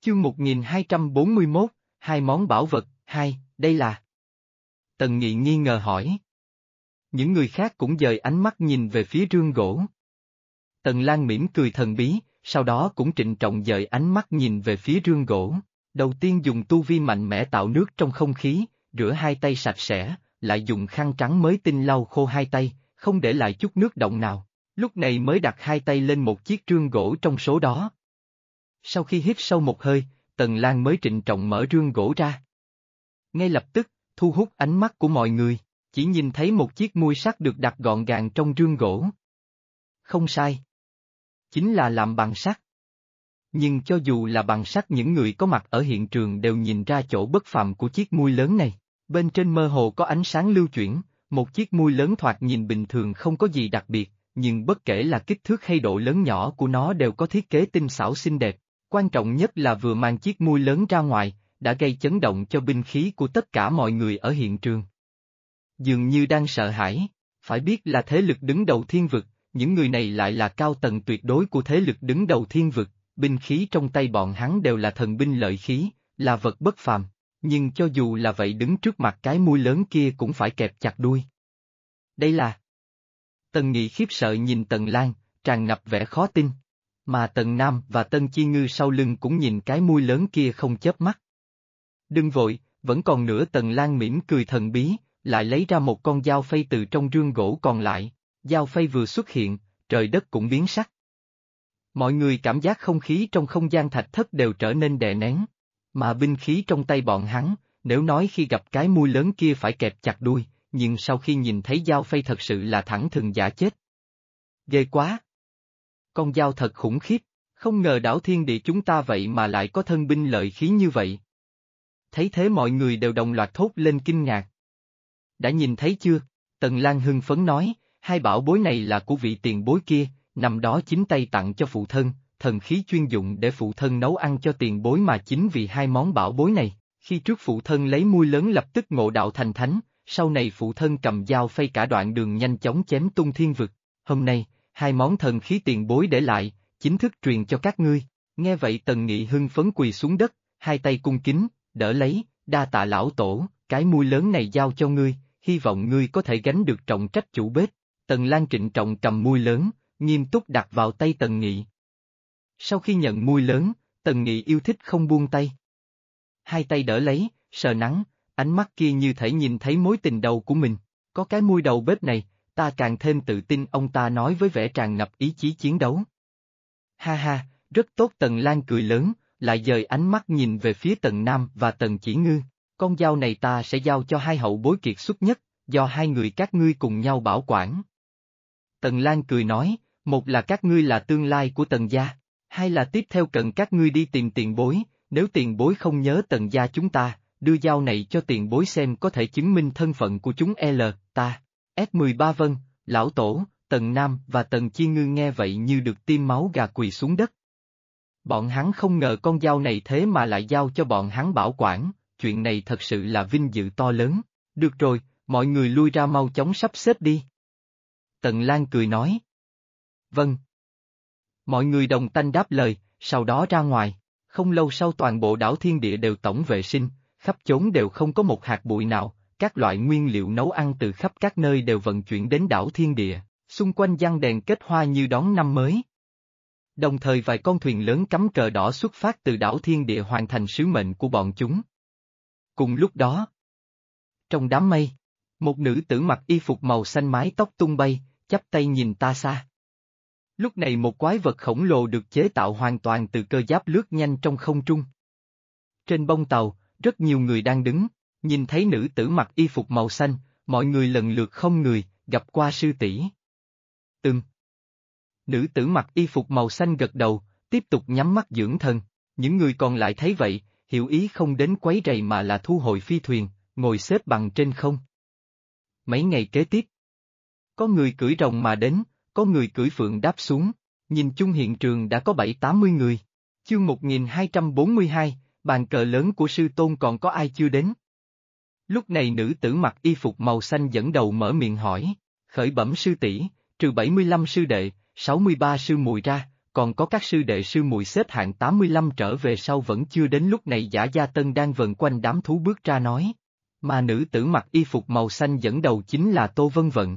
Chương 1241, hai món bảo vật, hai, đây là. Tần Nghị nghi ngờ hỏi. Những người khác cũng dời ánh mắt nhìn về phía rương gỗ. Tần Lan mỉm cười thần bí, sau đó cũng trịnh trọng dời ánh mắt nhìn về phía rương gỗ. Đầu tiên dùng tu vi mạnh mẽ tạo nước trong không khí, rửa hai tay sạch sẽ, lại dùng khăn trắng mới tinh lau khô hai tay, không để lại chút nước động nào. Lúc này mới đặt hai tay lên một chiếc rương gỗ trong số đó. Sau khi hít sâu một hơi, Tần Lan mới trịnh trọng mở rương gỗ ra. Ngay lập tức, thu hút ánh mắt của mọi người, chỉ nhìn thấy một chiếc muôi sắt được đặt gọn gàng trong rương gỗ. Không sai. Chính là làm bằng sắt. Nhưng cho dù là bằng sắt, những người có mặt ở hiện trường đều nhìn ra chỗ bất phàm của chiếc muôi lớn này. Bên trên mơ hồ có ánh sáng lưu chuyển, một chiếc muôi lớn thoạt nhìn bình thường không có gì đặc biệt, nhưng bất kể là kích thước hay độ lớn nhỏ của nó đều có thiết kế tinh xảo xinh đẹp. Quan trọng nhất là vừa mang chiếc muôi lớn ra ngoài, đã gây chấn động cho binh khí của tất cả mọi người ở hiện trường. Dường như đang sợ hãi, phải biết là thế lực đứng đầu thiên vực, những người này lại là cao tầng tuyệt đối của thế lực đứng đầu thiên vực, binh khí trong tay bọn hắn đều là thần binh lợi khí, là vật bất phàm, nhưng cho dù là vậy đứng trước mặt cái muôi lớn kia cũng phải kẹp chặt đuôi. Đây là... Tần Nghị khiếp sợ nhìn Tần Lan, tràn ngập vẻ khó tin. Mà Tần Nam và Tân Chi Ngư sau lưng cũng nhìn cái muôi lớn kia không chớp mắt. Đừng vội, vẫn còn nữa. Tần Lan mỉm cười thần bí, lại lấy ra một con dao phay từ trong rương gỗ còn lại, dao phay vừa xuất hiện, trời đất cũng biến sắc. Mọi người cảm giác không khí trong không gian thạch thất đều trở nên đè nén, mà binh khí trong tay bọn hắn, nếu nói khi gặp cái muôi lớn kia phải kẹp chặt đuôi, nhưng sau khi nhìn thấy dao phay thật sự là thẳng thừng giả chết. Ghê quá! Con dao thật khủng khiếp, không ngờ đảo thiên địa chúng ta vậy mà lại có thân binh lợi khí như vậy. Thấy thế mọi người đều đồng loạt thốt lên kinh ngạc. Đã nhìn thấy chưa? Tần Lan hưng phấn nói, hai bảo bối này là của vị tiền bối kia, năm đó chính tay tặng cho phụ thân, thần khí chuyên dụng để phụ thân nấu ăn cho tiền bối, mà chính vì hai món bảo bối này, khi trước phụ thân lấy muôi lớn lập tức ngộ đạo thành thánh, sau này phụ thân cầm dao phay cả đoạn đường nhanh chóng chém tung thiên vực, hôm nay, hai món thần khí tiền bối để lại, chính thức truyền cho các ngươi. Nghe vậy Tần Nghị hưng phấn quỳ xuống đất, hai tay cung kính, đỡ lấy, đa tạ lão tổ, cái muôi lớn này giao cho ngươi, hy vọng ngươi có thể gánh được trọng trách chủ bếp. Tần Lan trịnh trọng cầm muôi lớn, nghiêm túc đặt vào tay Tần Nghị. Sau khi nhận muôi lớn, Tần Nghị yêu thích không buông tay. Hai tay đỡ lấy, sờ nắng, ánh mắt kia như thể nhìn thấy mối tình đầu của mình, có cái muôi đầu bếp này, ta càng thêm tự tin, ông ta nói với vẻ tràn ngập ý chí chiến đấu. Ha ha, rất tốt. Tần Lan cười lớn, lại dời ánh mắt nhìn về phía Tần Nam và Tần Chỉ Ngư, con dao này ta sẽ giao cho hai hậu bối kiệt xuất nhất, do hai người các ngươi cùng nhau bảo quản. Tần Lan cười nói, một là các ngươi là tương lai của Tần gia, hai là tiếp theo cần các ngươi đi tìm tiền bối, nếu tiền bối không nhớ Tần gia chúng ta, đưa dao này cho tiền bối xem có thể chứng minh thân phận của chúng. Ta. S13 Vân, lão tổ. Tần Nam và Tần Chi Ngư nghe vậy như được tiêm máu gà quỳ xuống đất. Bọn hắn không ngờ con dao này thế mà lại giao cho bọn hắn bảo quản, chuyện này thật sự là vinh dự to lớn. Được rồi, mọi người lui ra mau chóng sắp xếp đi. Tần Lan cười nói. Vâng. Mọi người đồng thanh đáp lời, sau đó ra ngoài. Không lâu sau toàn bộ đảo thiên địa đều tổng vệ sinh, khắp chốn đều không có một hạt bụi nào, các loại nguyên liệu nấu ăn từ khắp các nơi đều vận chuyển đến đảo thiên địa, xung quanh giăng đèn kết hoa như đón năm mới. Đồng thời vài con thuyền lớn cắm cờ đỏ xuất phát từ đảo thiên địa hoàn thành sứ mệnh của bọn chúng. Cùng lúc đó, trong đám mây, một nữ tử mặc y phục màu xanh mái tóc tung bay, chắp tay nhìn ta xa. Lúc này một quái vật khổng lồ được chế tạo hoàn toàn từ cơ giáp lướt nhanh trong không trung. Trên bông tàu, rất nhiều người đang đứng, nhìn thấy nữ tử mặc y phục màu xanh, mọi người lần lượt không người, gặp qua sư tỷ. Nữ tử mặc y phục màu xanh gật đầu, tiếp tục nhắm mắt dưỡng thần, những người còn lại thấy vậy, hiểu ý không đến quấy rầy mà là thu hồi phi thuyền, ngồi xếp bằng trên không. Mấy ngày kế tiếp, có người cưỡi rồng mà đến, có người cưỡi phượng đáp xuống, nhìn chung hiện trường đã có 70-80 người. Chương 1242, bàn cờ lớn của sư tôn còn có ai chưa đến? Lúc này nữ tử mặc y phục màu xanh dẫn đầu mở miệng hỏi, khởi bẩm sư tỷ, trừ 75 sư đệ, 63 sư muội ra, còn có các sư đệ sư muội xếp hạng 85 trở về sau vẫn chưa đến. Lúc này Giả Gia Tân đang vần quanh đám thú bước ra nói. Mà nữ tử mặc y phục màu xanh dẫn đầu chính là Tô Vân Vận.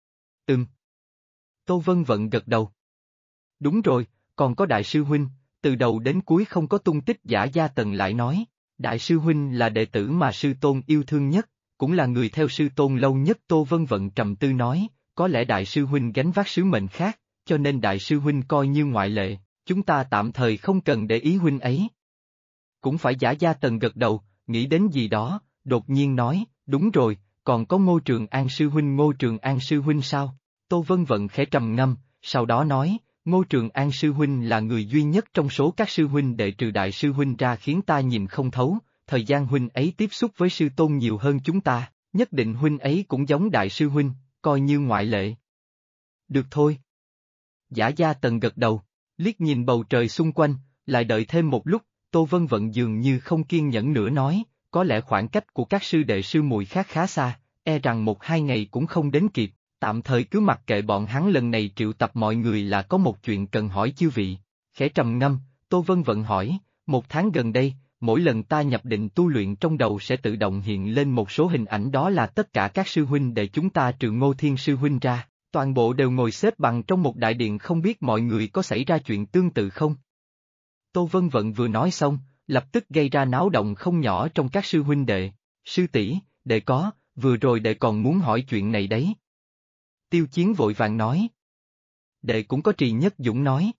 Tô Vân Vận gật đầu. Đúng rồi, còn có đại sư huynh, từ đầu đến cuối không có tung tích. Giả Gia Tần lại nói, đại sư huynh là đệ tử mà sư tôn yêu thương nhất, cũng là người theo sư tôn lâu nhất. Tô Vân Vận trầm tư nói, có lẽ đại sư huynh gánh vác sứ mệnh khác, cho nên đại sư huynh coi như ngoại lệ, chúng ta tạm thời không cần để ý huynh ấy. Cũng phải. Giả Gia Tần gật đầu, nghĩ đến gì đó, đột nhiên nói, đúng rồi, còn có Ngô Trường An sư huynh. Ngô Trường An sư huynh sao? Tô Vân Vận khẽ trầm ngâm, sau đó nói, Ngô Trường An sư huynh là người duy nhất trong số các sư huynh đệ trừ đại sư huynh ra khiến ta nhìn không thấu, thời gian huynh ấy tiếp xúc với sư tôn nhiều hơn chúng ta, nhất định huynh ấy cũng giống đại sư huynh, coi như ngoại lệ. Được thôi. Giả Gia Tần gật đầu, liếc nhìn bầu trời xung quanh, lại đợi thêm một lúc, Tô Vân Vận dường như không kiên nhẫn nữa nói, có lẽ khoảng cách của các sư đệ sư muội khác khá xa, e rằng 1-2 ngày cũng không đến kịp, tạm thời cứ mặc kệ bọn hắn. Lần này triệu tập mọi người là có một chuyện cần hỏi chư vị. Khẽ trầm ngâm, Tô Vân Vận hỏi, 1 tháng gần đây, mỗi lần ta nhập định tu luyện trong đầu sẽ tự động hiện lên một số hình ảnh, đó là tất cả các sư huynh đệ chúng ta trừ Ngô Thiên sư huynh ra, toàn bộ đều ngồi xếp bằng trong một đại điện, không biết mọi người có xảy ra chuyện tương tự không? Tô Vân Vận vừa nói xong, lập tức gây ra náo động không nhỏ trong các sư huynh đệ. Sư tỷ, đệ có, vừa rồi đệ còn muốn hỏi chuyện này đấy. Tiêu Chiến vội vàng nói. Đệ cũng có. Trì Nhất Dũng nói.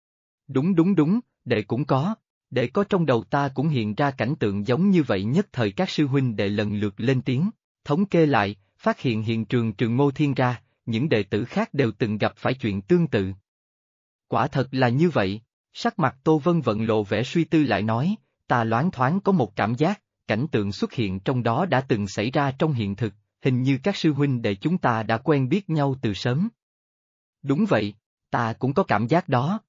Đúng, đệ cũng có. Đệ có, trong đầu ta cũng hiện ra cảnh tượng giống như vậy. Nhất thời các sư huynh đệ lần lượt lên tiếng, thống kê lại, phát hiện hiện trường trừ Ngô Thiên ra, những đệ tử khác đều từng gặp phải chuyện tương tự. Quả thật là như vậy. Sắc mặt Tô Vân Vận lộ vẻ suy tư lại nói, ta loáng thoáng có một cảm giác, cảnh tượng xuất hiện trong đó đã từng xảy ra trong hiện thực, hình như các sư huynh đệ chúng ta đã quen biết nhau từ sớm. Đúng vậy, ta cũng có cảm giác đó.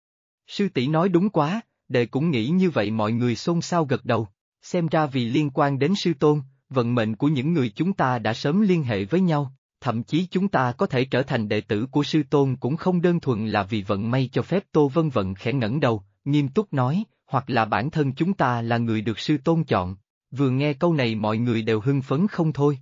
Sư tỷ nói đúng quá, đệ cũng nghĩ như vậy. Mọi người xôn xao gật đầu, xem ra vì liên quan đến sư tôn, vận mệnh của những người chúng ta đã sớm liên hệ với nhau, thậm chí chúng ta có thể trở thành đệ tử của sư tôn cũng không đơn thuần là vì vận may cho phép. Tô Vân Vận khẽ ngẩng đầu, nghiêm túc nói, hoặc là bản thân chúng ta là người được sư tôn chọn. Vừa nghe câu này mọi người đều hưng phấn không thôi.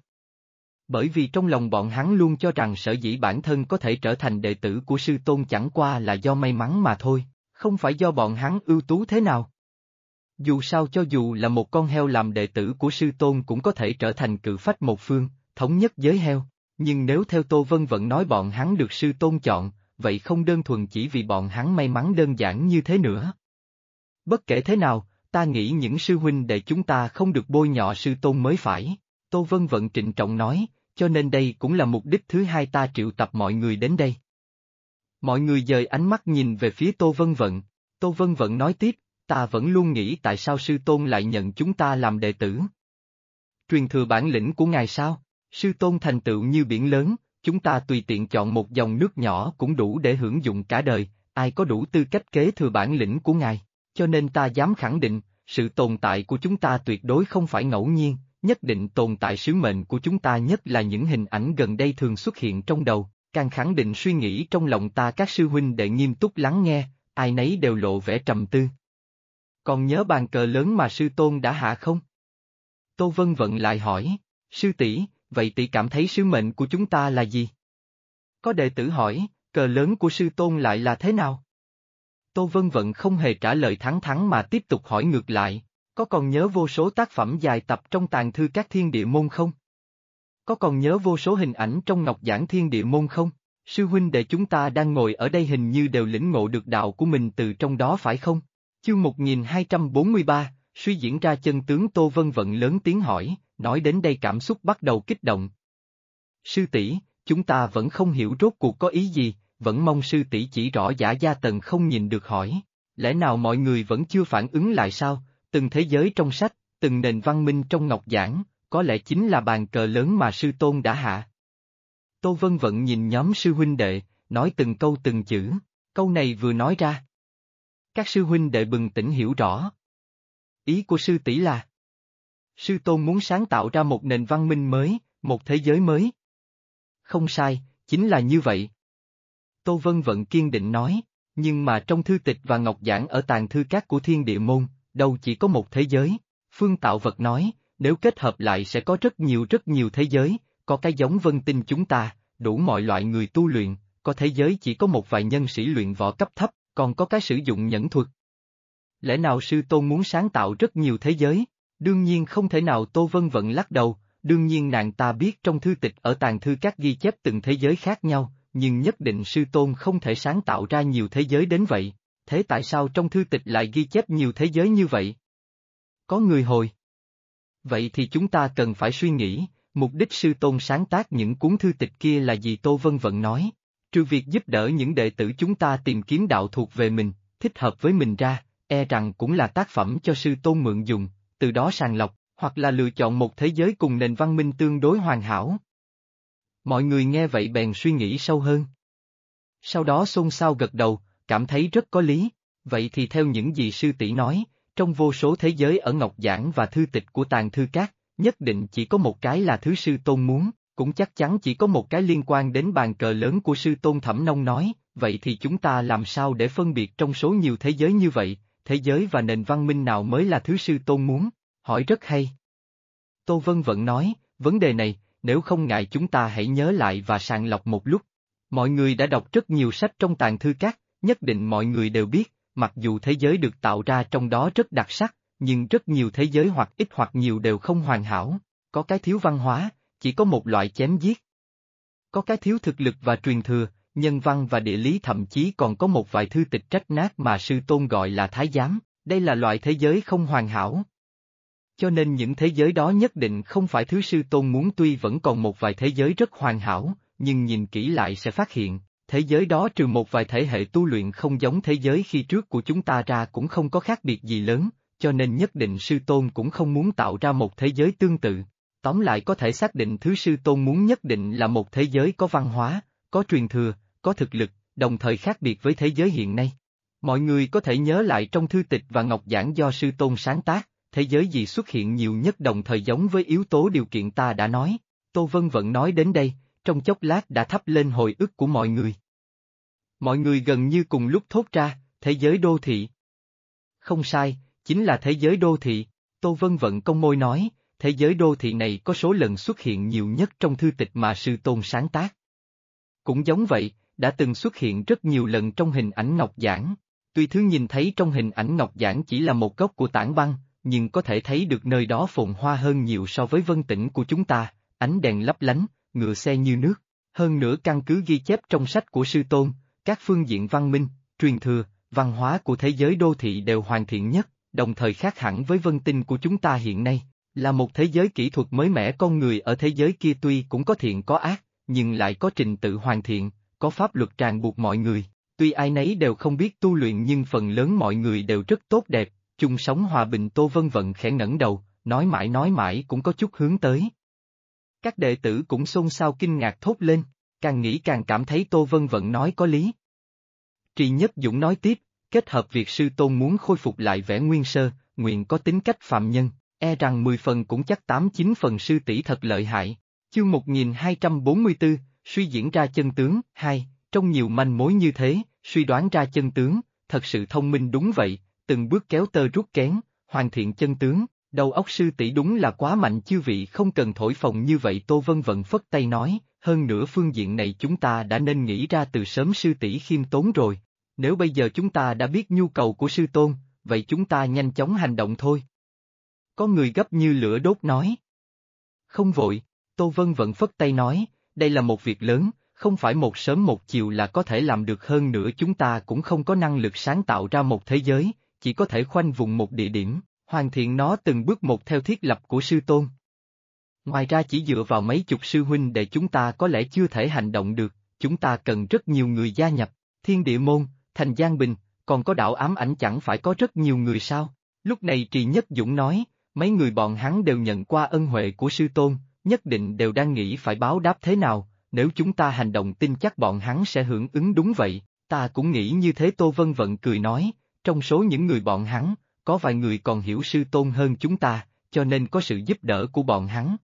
Bởi vì trong lòng bọn hắn luôn cho rằng sở dĩ bản thân có thể trở thành đệ tử của sư tôn chẳng qua là do may mắn mà thôi, không phải do bọn hắn ưu tú thế nào. Dù sao cho dù là một con heo làm đệ tử của sư tôn cũng có thể trở thành cự phách một phương, thống nhất giới heo, nhưng nếu theo Tô Vân Vận nói bọn hắn được sư tôn chọn, vậy không đơn thuần chỉ vì bọn hắn may mắn đơn giản như thế nữa. Bất kể thế nào, ta nghĩ những sư huynh đệ chúng ta không được bôi nhọ sư tôn mới phải. Tô Vân Vận trịnh trọng nói, cho nên đây cũng là mục đích thứ hai ta triệu tập mọi người đến đây. Mọi người dời ánh mắt nhìn về phía Tô Vân Vận. Tô Vân Vận nói tiếp, ta vẫn luôn nghĩ tại sao sư tôn lại nhận chúng ta làm đệ tử. Truyền thừa bản lĩnh của ngài sao? Sư tôn thành tựu như biển lớn, chúng ta tùy tiện chọn một dòng nước nhỏ cũng đủ để hưởng dụng cả đời, ai có đủ tư cách kế thừa bản lĩnh của ngài? Cho nên ta dám khẳng định, sự tồn tại của chúng ta tuyệt đối không phải ngẫu nhiên, nhất định tồn tại sứ mệnh của chúng ta, nhất là những hình ảnh gần đây thường xuất hiện trong đầu, càng khẳng định suy nghĩ trong lòng ta. Các sư huynh đệ nghiêm túc lắng nghe, ai nấy đều lộ vẻ trầm tư. Còn nhớ bàn cờ lớn mà sư tôn đã hạ không? Tô Vân Vận lại hỏi, sư tỷ, vậy tỷ cảm thấy sứ mệnh của chúng ta là gì? Có đệ tử hỏi, cờ lớn của sư tôn lại là thế nào? Tô Vân Vận không hề trả lời thẳng thắn mà tiếp tục hỏi ngược lại, có còn nhớ vô số tác phẩm dài tập trong tàng thư các thiên địa môn không? Có còn nhớ vô số hình ảnh trong ngọc giảng thiên địa môn không? Sư huynh đệ chúng ta đang ngồi ở đây hình như đều lĩnh ngộ được đạo của mình từ trong đó phải không? Chương 1243, suy diễn ra chân tướng. Tô Vân Vận lớn tiếng hỏi, nói đến đây cảm xúc bắt đầu kích động. Sư tỷ, chúng ta vẫn không hiểu rốt cuộc có ý gì, vẫn mong sư tỷ chỉ rõ. Giả Gia Tần không nhìn được hỏi, lẽ nào mọi người vẫn chưa phản ứng lại sao? Từng thế giới trong sách, từng nền văn minh trong ngọc giảng, có lẽ chính là bàn cờ lớn mà sư tôn đã hạ. Tô Vân Vận nhìn nhóm sư huynh đệ, nói từng câu từng chữ, câu này vừa nói ra. Các sư huynh đệ bừng tỉnh hiểu rõ. Ý của sư tỷ là, sư tôn muốn sáng tạo ra một nền văn minh mới, một thế giới mới. Không sai, chính là như vậy. Tô Vân Vận kiên định nói, Nhưng mà trong thư tịch và ngọc giảng ở tàng thư các của Thiên Địa Môn, đâu chỉ có một thế giới. Phương Tạo Vật nói, nếu kết hợp lại sẽ có rất nhiều thế giới, có cái giống vân tinh chúng ta, đủ mọi loại người tu luyện, có thế giới chỉ có một vài nhân sĩ luyện võ cấp thấp, còn có cái sử dụng nhẫn thuật. Lẽ nào sư tôn muốn sáng tạo rất nhiều thế giới? Đương nhiên không thể nào. Tô Vân Vận lắc đầu, đương nhiên nàng ta biết trong thư tịch ở tàng thư các ghi chép từng thế giới khác nhau, nhưng nhất định sư tôn không thể sáng tạo ra nhiều thế giới đến vậy. Thế tại sao trong thư tịch lại ghi chép nhiều thế giới như vậy? Có người hồi. Vậy thì chúng ta cần phải suy nghĩ, mục đích sư tôn sáng tác những cuốn thư tịch kia là gì? Tô Vân Vận nói, trừ việc giúp đỡ những đệ tử chúng ta tìm kiếm đạo thuộc về mình, thích hợp với mình ra, e rằng cũng là tác phẩm cho sư tôn mượn dùng, từ đó sàng lọc, hoặc là lựa chọn một thế giới cùng nền văn minh tương đối hoàn hảo. Mọi người nghe vậy bèn suy nghĩ sâu hơn. Sau đó xôn xao gật đầu, cảm thấy rất có lý. Vậy thì theo những gì sư tỷ nói, trong vô số thế giới ở ngọc giảng và thư tịch của tàng thư các, nhất định chỉ có một cái là thứ sư tôn muốn, cũng chắc chắn chỉ có một cái liên quan đến bàn cờ lớn của sư tôn. Thẩm Nông nói, vậy thì chúng ta làm sao để phân biệt trong số nhiều thế giới như vậy, thế giới và nền văn minh nào mới là thứ sư tôn muốn? Hỏi rất hay. Tô Vân Vận nói, vấn đề này, nếu không ngại chúng ta hãy nhớ lại và sàng lọc một lúc. Mọi người đã đọc rất nhiều sách trong tàng thư các, nhất định mọi người đều biết, mặc dù thế giới được tạo ra trong đó rất đặc sắc, nhưng rất nhiều thế giới hoặc ít hoặc nhiều đều không hoàn hảo, có cái thiếu văn hóa, chỉ có một loại chém giết. Có cái thiếu thực lực và truyền thừa, nhân văn và địa lý, thậm chí còn có một vài thư tịch trách nát mà sư tôn gọi là thái giám, đây là loại thế giới không hoàn hảo. Cho nên những thế giới đó nhất định không phải thứ sư tôn muốn. Tuy vẫn còn một vài thế giới rất hoàn hảo, nhưng nhìn kỹ lại sẽ phát hiện, thế giới đó trừ một vài thể hệ tu luyện không giống thế giới khi trước của chúng ta ra cũng không có khác biệt gì lớn, cho nên nhất định sư tôn cũng không muốn tạo ra một thế giới tương tự. Tóm lại có thể xác định thứ sư tôn muốn nhất định là một thế giới có văn hóa, có truyền thừa, có thực lực, đồng thời khác biệt với thế giới hiện nay. Mọi người có thể nhớ lại trong thư tịch và ngọc giảng do sư tôn sáng tác, thế giới gì xuất hiện nhiều nhất đồng thời giống với yếu tố điều kiện ta đã nói. Tô Vân Vận nói đến đây, trong chốc lát đã thắp lên hồi ức của mọi người. Mọi người gần như cùng lúc thốt ra, thế giới đô thị. Không sai, chính là thế giới đô thị. Tô Vân Vận cong môi nói, thế giới đô thị này có số lần xuất hiện nhiều nhất trong thư tịch mà sư tôn sáng tác. Cũng giống vậy, đã từng xuất hiện rất nhiều lần trong hình ảnh ngọc giảng. Tuy thứ nhìn thấy trong hình ảnh ngọc giảng chỉ là một góc của tảng băng, nhưng có thể thấy được nơi đó phồn hoa hơn nhiều so với vân tỉnh của chúng ta, ánh đèn lấp lánh, ngựa xe như nước. Hơn nữa căn cứ ghi chép trong sách của sư tôn, các phương diện văn minh, truyền thừa, văn hóa của thế giới đô thị đều hoàn thiện nhất, đồng thời khác hẳn với vân tinh của chúng ta hiện nay, là một thế giới kỹ thuật mới mẻ. Con người ở thế giới kia tuy cũng có thiện có ác, nhưng lại có trình tự hoàn thiện, có pháp luật ràng buộc mọi người. Tuy ai nấy đều không biết tu luyện nhưng phần lớn mọi người đều rất tốt đẹp, chung sống hòa bình. Tô Vân Vận khẽ ngẩng đầu, nói mãi cũng có chút hướng tới. Các đệ tử cũng xôn xao kinh ngạc thốt lên, càng nghĩ càng cảm thấy Tô Vân Vận nói có lý. Trì Nhất Dũng nói tiếp, kết hợp việc sư tôn muốn khôi phục lại vẻ nguyên sơ, nguyện có tính cách phạm nhân, e rằng 10 phần cũng chắc 8-9 phần sư tỷ thật lợi hại. Chương 1244, suy diễn ra chân tướng. 2, trong nhiều manh mối như thế, suy đoán ra chân tướng, thật sự thông minh. Đúng vậy, từng bước kéo tơ rút kén, hoàn thiện chân tướng, đầu óc sư tỷ đúng là quá mạnh. Chư vị không cần thổi phồng như vậy. Tô Vân Vận phất tay nói, hơn nữa phương diện này chúng ta đã nên nghĩ ra từ sớm. Sư tỷ khiêm tốn rồi, nếu bây giờ chúng ta đã biết nhu cầu của sư tôn, vậy chúng ta nhanh chóng hành động thôi. Có người gấp như lửa đốt nói. Không vội, Tô Vân Vận phất tay nói, đây là một việc lớn, không phải một sớm một chiều là có thể làm được. Hơn nữa chúng ta cũng không có năng lực sáng tạo ra một thế giới, chỉ có thể khoanh vùng một địa điểm, hoàn thiện nó từng bước một theo thiết lập của sư tôn. Ngoài ra chỉ dựa vào mấy chục sư huynh đệ chúng ta có lẽ chưa thể hành động được, chúng ta cần rất nhiều người gia nhập. Thiên Địa Môn, Thành Giang Bình, còn có Đạo Ám Ảnh chẳng phải có rất nhiều người sao? Lúc này Trì Nhất Dũng nói, mấy người bọn hắn đều nhận qua ân huệ của sư tôn, nhất định đều đang nghĩ phải báo đáp thế nào, nếu chúng ta hành động tin chắc bọn hắn sẽ hưởng ứng. Đúng vậy, ta cũng nghĩ như thế. Tô Vân Vận cười nói, trong số những người bọn hắn, có vài người còn hiểu sư tôn hơn chúng ta, cho nên có sự giúp đỡ của bọn hắn,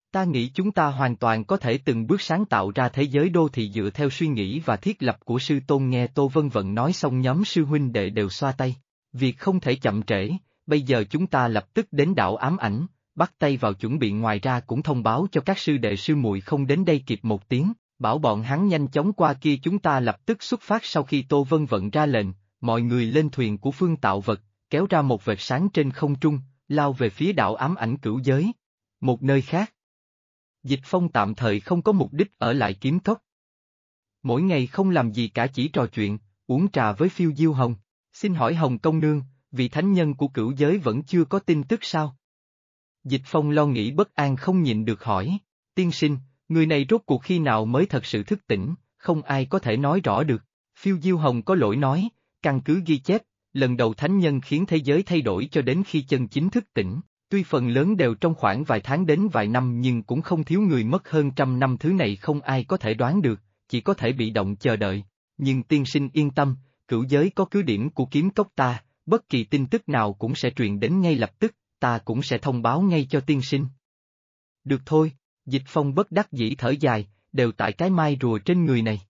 Ta nghĩ chúng ta hoàn toàn có thể từng bước sáng tạo ra thế giới đô thị dựa theo suy nghĩ và thiết lập của sư tôn. Nghe Tô Vân Vận nói xong nhóm sư huynh đệ đều xoa tay. Việc không thể chậm trễ, bây giờ chúng ta lập tức đến đảo ám ảnh, bắt tay vào chuẩn bị, ngoài ra cũng thông báo cho các sư đệ sư muội không đến đây kịp một tiếng, bảo bọn hắn nhanh chóng qua kia. Chúng ta lập tức xuất phát. Sau khi Tô Vân Vận ra lệnh, mọi người lên thuyền của Phương Tạo Vật, kéo ra một vệt sáng trên không trung, lao về phía đảo ám ảnh cửu giới. Một nơi khác, Dịch Phong tạm thời không có mục đích ở lại Kiếm Cốc. Mỗi ngày không làm gì cả, chỉ trò chuyện, uống trà với Phiêu Diêu Hồng. Xin hỏi Hồng công nương, vị thánh nhân của cửu giới vẫn chưa có tin tức sao? Dịch Phong lo nghĩ bất an không nhịn được hỏi. Tiên sinh, người này rốt cuộc khi nào mới thật sự thức tỉnh, không ai có thể nói rõ được. Phiêu Diêu Hồng có lỗi nói, căn cứ ghi chép, lần đầu thánh nhân khiến thế giới thay đổi cho đến khi chân chính thức tỉnh. Tuy phần lớn đều trong khoảng vài tháng đến vài năm nhưng cũng không thiếu người mất hơn 100 năm, thứ này không ai có thể đoán được, chỉ có thể bị động chờ đợi. Nhưng tiên sinh yên tâm, cửu giới có cứ điểm của Kiếm Cốc ta, bất kỳ tin tức nào cũng sẽ truyền đến ngay lập tức, ta cũng sẽ thông báo ngay cho tiên sinh. Được thôi, Dịch Phong bất đắc dĩ thở dài, đều tại cái mai rùa trên người này.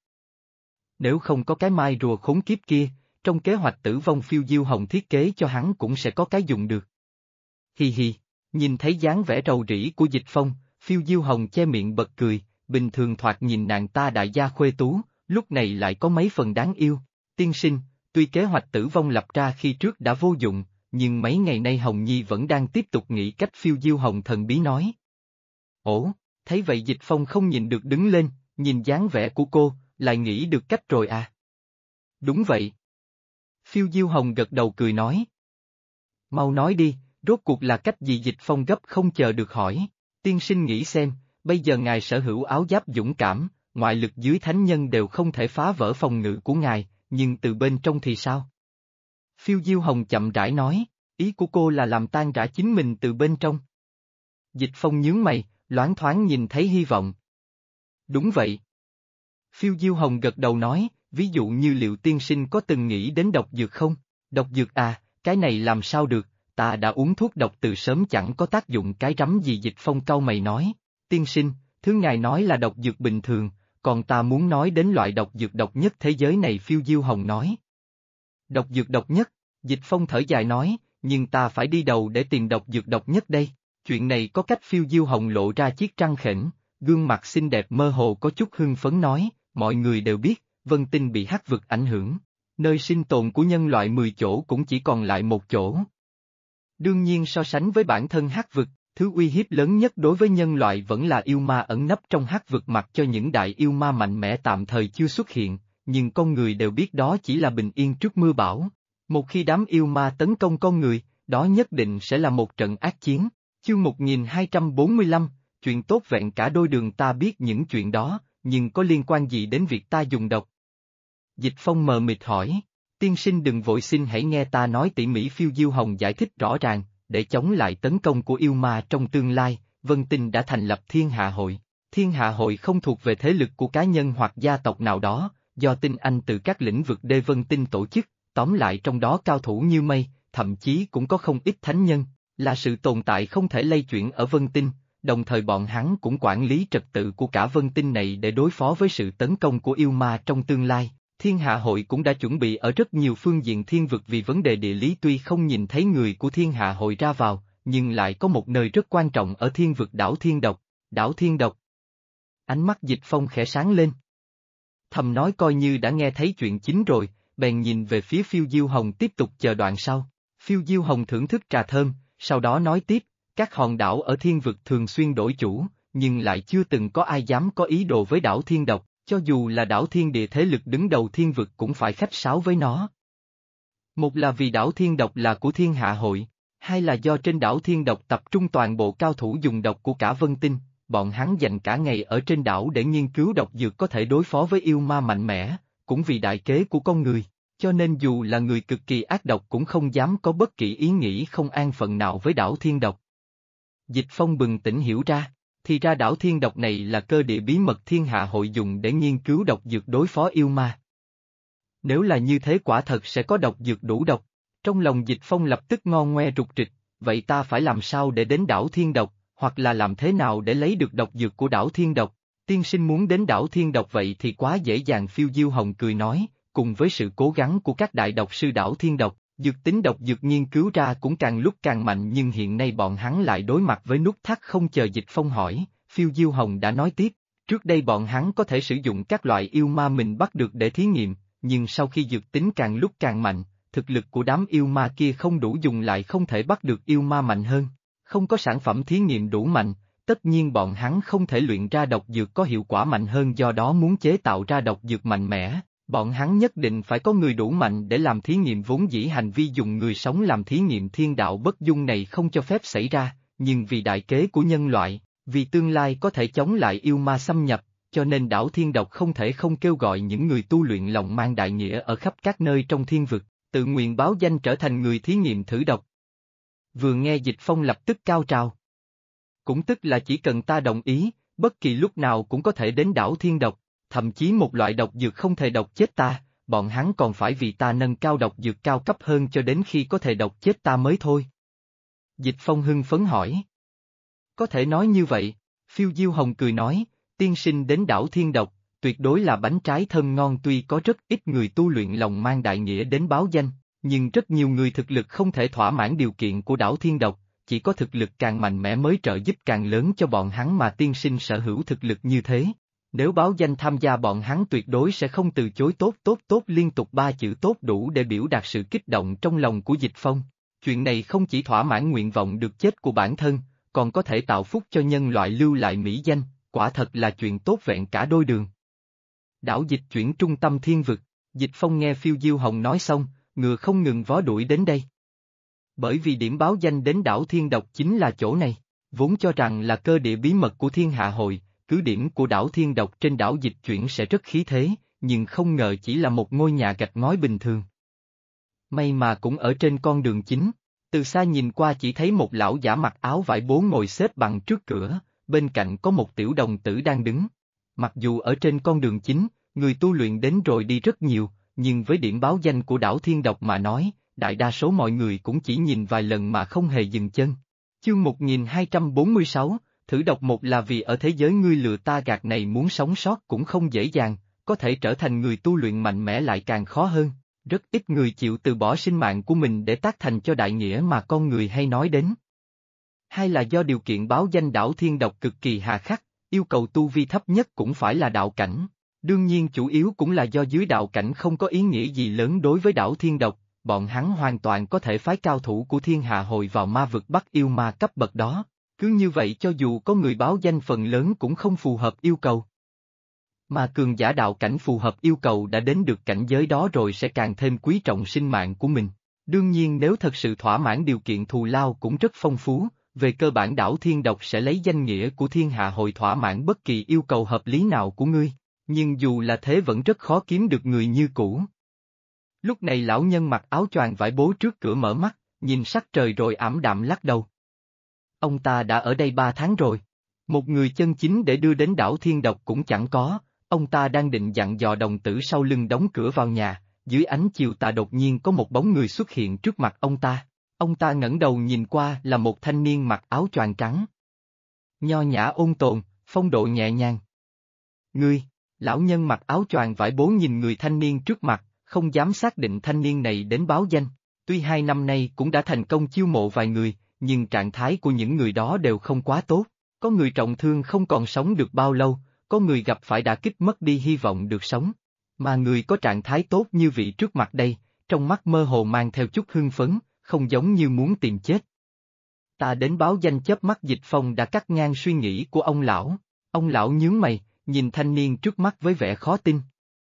Nếu không có cái mai rùa khốn kiếp kia, trong kế hoạch tử vong Phiêu Diêu Hồng thiết kế cho hắn cũng sẽ có cái dùng được. Hi hi, nhìn thấy dáng vẻ rầu rĩ của Dịch Phong, Phiêu Diêu Hồng che miệng bật cười, bình thường thoạt nhìn nàng ta đại gia khuê tú, lúc này lại có mấy phần đáng yêu. Tiên sinh, tuy kế hoạch tử vong lập ra khi trước đã vô dụng, nhưng mấy ngày nay Hồng Nhi vẫn đang tiếp tục nghĩ cách. Phiêu Diêu Hồng thần bí nói. Ồ, thấy vậy Dịch Phong không nhìn được đứng lên, nhìn dáng vẻ của cô, lại nghĩ được cách rồi à? Đúng vậy. Phiêu Diêu Hồng gật đầu cười nói. Mau nói đi, rốt cuộc là cách gì? Dịch Phong gấp không chờ được hỏi. Tiên sinh nghĩ xem, bây giờ ngài sở hữu áo giáp dũng cảm, ngoại lực dưới thánh nhân đều không thể phá vỡ phòng ngự của ngài, nhưng từ bên trong thì sao? Phiêu Diêu Hồng chậm rãi nói, ý của cô là làm tan rã chính mình từ bên trong. Dịch Phong nhướng mày, loáng thoáng nhìn thấy hy vọng. Đúng vậy. Phiêu Diêu Hồng gật đầu nói, ví dụ như Liệu tiên sinh có từng nghĩ đến độc dược không? Độc dược à, cái này làm sao được, ta đã uống thuốc độc từ sớm, chẳng có tác dụng cái rắm gì. Dịch Phong cau mày nói, tiên sinh, thứ ngài nói là độc dược bình thường, còn ta muốn nói đến loại độc dược độc nhất thế giới này. Phiêu Diêu Hồng nói. Độc dược độc nhất, Dịch Phong thở dài nói, nhưng ta phải đi đầu để tìm độc dược độc nhất đây. Chuyện này có cách. Phiêu Diêu Hồng lộ ra chiếc răng khểnh, gương mặt xinh đẹp mơ hồ có chút hưng phấn nói, mọi người đều biết, Vân Tinh bị hắc vực ảnh hưởng, nơi sinh tồn của nhân loại 10 chỗ cũng chỉ còn lại một chỗ. Đương nhiên so sánh với bản thân hắc vực, thứ uy hiếp lớn nhất đối với nhân loại vẫn là yêu ma ẩn nấp trong hắc vực, mặc cho những đại yêu ma mạnh mẽ tạm thời chưa xuất hiện, nhưng con người đều biết đó chỉ là bình yên trước mưa bão. Một khi đám yêu ma tấn công con người, đó nhất định sẽ là một trận ác chiến. Chương 1245, chuyện tốt vẹn cả đôi đường. Ta biết những chuyện đó, nhưng có liên quan gì đến việc ta dùng độc? Dịch Phong mờ mịt hỏi, tiên sinh đừng vội, xin hãy nghe ta nói tỉ mỉ. Phiêu Diêu Hồng giải thích rõ ràng, để chống lại tấn công của yêu ma trong tương lai, Vân Tinh đã thành lập Thiên Hạ Hội. Thiên Hạ Hội không thuộc về thế lực của cá nhân hoặc gia tộc nào đó, do tinh anh từ các lĩnh vực đê Vân Tinh tổ chức, tóm lại trong đó cao thủ như mây, thậm chí cũng có không ít thánh nhân, là sự tồn tại không thể lay chuyển ở Vân Tinh, đồng thời bọn hắn cũng quản lý trật tự của cả Vân Tinh này để đối phó với sự tấn công của yêu ma trong tương lai. Thiên Hạ Hội cũng đã chuẩn bị ở rất nhiều phương diện thiên vực, vì vấn đề địa lý tuy không nhìn thấy người của Thiên Hạ Hội ra vào, nhưng lại có một nơi rất quan trọng ở thiên vực, đảo Thiên Độc. Đảo Thiên Độc. Ánh mắt Dịch Phong khẽ sáng lên. Thầm nói coi như đã nghe thấy chuyện chính rồi, bèn nhìn về phía Phiêu Diêu Hồng tiếp tục chờ đoạn sau. Phiêu Diêu Hồng thưởng thức trà thơm, sau đó nói tiếp, các hòn đảo ở thiên vực thường xuyên đổi chủ, nhưng lại chưa từng có ai dám có ý đồ với đảo Thiên Độc, cho dù là đảo Thiên Địa thế lực đứng đầu thiên vực cũng phải khách sáo với nó. Một là vì đảo Thiên Độc là của Thiên Hạ Hội, hai là do trên đảo Thiên Độc tập trung toàn bộ cao thủ dùng độc của cả Vân Tinh, bọn hắn dành cả ngày ở trên đảo để nghiên cứu độc dược có thể đối phó với yêu ma mạnh mẽ, cũng vì đại kế của con người, cho nên dù là người cực kỳ ác độc cũng không dám có bất kỳ ý nghĩ không an phận nào với đảo Thiên Độc. Dịch Phong bừng tỉnh hiểu ra, thì ra đảo Thiên Độc này là cơ địa bí mật Thiên Hạ Hội dùng để nghiên cứu độc dược đối phó yêu ma. Nếu là như thế quả thật sẽ có độc dược đủ độc. Trong lòng Dịch Phong lập tức ngon ngoe rục rịch, vậy ta phải làm sao để đến đảo Thiên Độc, hoặc là làm thế nào để lấy được độc dược của đảo Thiên Độc. Tiên sinh muốn đến đảo Thiên Độc vậy thì quá dễ dàng, Phiêu Diêu Hồng cười nói, cùng với sự cố gắng của các đại độc sư đảo Thiên Độc, dược tính độc dược nghiên cứu ra cũng càng lúc càng mạnh, nhưng hiện nay bọn hắn lại đối mặt với nút thắt. Không chờ Dịch Phong hỏi, Phiêu Diêu Hồng đã nói tiếp, trước đây bọn hắn có thể sử dụng các loại yêu ma mình bắt được để thí nghiệm, nhưng sau khi dược tính càng lúc càng mạnh, thực lực của đám yêu ma kia không đủ dùng, lại không thể bắt được yêu ma mạnh hơn. Không có sản phẩm thí nghiệm đủ mạnh, tất nhiên bọn hắn không thể luyện ra độc dược có hiệu quả mạnh hơn, do đó muốn chế tạo ra độc dược mạnh mẽ, bọn hắn nhất định phải có người đủ mạnh để làm thí nghiệm. Vốn dĩ hành vi dùng người sống làm thí nghiệm thiên đạo bất dung này không cho phép xảy ra, nhưng vì đại kế của nhân loại, vì tương lai có thể chống lại yêu ma xâm nhập, cho nên đảo Thiên Độc không thể không kêu gọi những người tu luyện lòng mang đại nghĩa ở khắp các nơi trong thiên vực, tự nguyện báo danh trở thành người thí nghiệm thử độc. Vừa nghe Dịch Phong lập tức cao trào. Cũng tức là chỉ cần ta đồng ý, bất kỳ lúc nào cũng có thể đến đảo Thiên Độc, thậm chí một loại độc dược không thể độc chết ta, bọn hắn còn phải vì ta nâng cao độc dược cao cấp hơn cho đến khi có thể độc chết ta mới thôi. Dịch Phong hưng phấn hỏi. Có thể nói như vậy, Phiêu Diêu Hồng cười nói, tiên sinh đến đảo Thiên Độc, tuyệt đối là bánh trái thơm ngon. Tuy có rất ít người tu luyện lòng mang đại nghĩa đến báo danh, nhưng rất nhiều người thực lực không thể thỏa mãn điều kiện của đảo Thiên Độc, chỉ có thực lực càng mạnh mẽ mới trợ giúp càng lớn cho bọn hắn, mà tiên sinh sở hữu thực lực như thế. Nếu báo danh tham gia bọn hắn tuyệt đối sẽ không từ chối. Tốt tốt tốt, liên tục 3 chữ tốt đủ để biểu đạt sự kích động trong lòng của Dịch Phong. Chuyện này không chỉ thỏa mãn nguyện vọng được chết của bản thân, còn có thể tạo phúc cho nhân loại lưu lại mỹ danh, quả thật là chuyện tốt vẹn cả đôi đường. Đảo dịch chuyển trung tâm thiên vực, Dịch Phong nghe Phiêu Diêu Hồng nói xong, ngựa không ngừng vó đuổi đến đây. Bởi vì điểm báo danh đến đảo Thiên Độc chính là chỗ này, vốn cho rằng là cơ địa bí mật của Thiên Hạ Hội, cứ điểm của đảo Thiên Độc trên đảo dịch chuyển sẽ rất khí thế, nhưng không ngờ chỉ là một ngôi nhà gạch ngói bình thường. May mà cũng ở trên con đường chính, từ xa nhìn qua chỉ thấy một lão giả mặc áo vải bố ngồi xếp bằng trước cửa, bên cạnh có một tiểu đồng tử đang đứng. Mặc dù ở trên con đường chính, người tu luyện đến rồi đi rất nhiều, nhưng với điểm báo danh của đảo Thiên Độc mà nói, đại đa số mọi người cũng chỉ nhìn vài lần mà không hề dừng chân. Chương 1246, thử độc một là vì ở thế giới ngươi lừa ta gạt này muốn sống sót cũng không dễ dàng, có thể trở thành người tu luyện mạnh mẽ lại càng khó hơn. Rất ít người chịu từ bỏ sinh mạng của mình để tác thành cho đại nghĩa mà con người hay nói đến. Hay là do điều kiện báo danh đảo Thiên Độc cực kỳ hà khắc, yêu cầu tu vi thấp nhất cũng phải là đạo cảnh. Đương nhiên chủ yếu cũng là do dưới đạo cảnh không có ý nghĩa gì lớn đối với đảo Thiên Độc, bọn hắn hoàn toàn có thể phái cao thủ của Thiên Hạ Hội vào ma vực bắt yêu ma cấp bậc đó. Cứ như vậy cho dù có người báo danh phần lớn cũng không phù hợp yêu cầu. Mà cường giả đạo cảnh phù hợp yêu cầu đã đến được cảnh giới đó rồi sẽ càng thêm quý trọng sinh mạng của mình. Đương nhiên nếu thật sự thỏa mãn điều kiện thù lao cũng rất phong phú, về cơ bản đảo Thiên Độc sẽ lấy danh nghĩa của Thiên Hạ Hội thỏa mãn bất kỳ yêu cầu hợp lý nào của ngươi, nhưng dù là thế vẫn rất khó kiếm được người như cũ. Lúc này lão nhân mặc áo choàng vải bố trước cửa mở mắt, nhìn sắc trời rồi ảm đạm lắc đầu. Ông ta đã ở đây 3 tháng rồi. Một người chân chính để đưa đến đảo Thiên Độc cũng chẳng có, ông ta đang định dặn dò đồng tử sau lưng đóng cửa vào nhà, dưới ánh chiều tà đột nhiên có một bóng người xuất hiện trước mặt ông ta. Ông ta ngẩng đầu nhìn qua là một thanh niên mặc áo choàng trắng. Nho nhã ôn tồn, phong độ nhẹ nhàng. Ngươi, lão nhân mặc áo choàng vải bố nhìn người thanh niên trước mặt, không dám xác định thanh niên này đến báo danh. Tuy 2 năm nay cũng đã thành công chiêu mộ vài người, nhưng trạng thái của những người đó đều không quá tốt. Có người trọng thương không còn sống được bao lâu, có người gặp phải đả kích mất đi hy vọng được sống. Mà người có trạng thái tốt như vị trước mặt đây, trong mắt mơ hồ mang theo chút hưng phấn, không giống như muốn tìm chết. Ta đến báo danh. Chớp mắt Dịch Phong đã cắt ngang suy nghĩ của ông lão. Ông lão nhướng mày, nhìn thanh niên trước mắt với vẻ khó tin.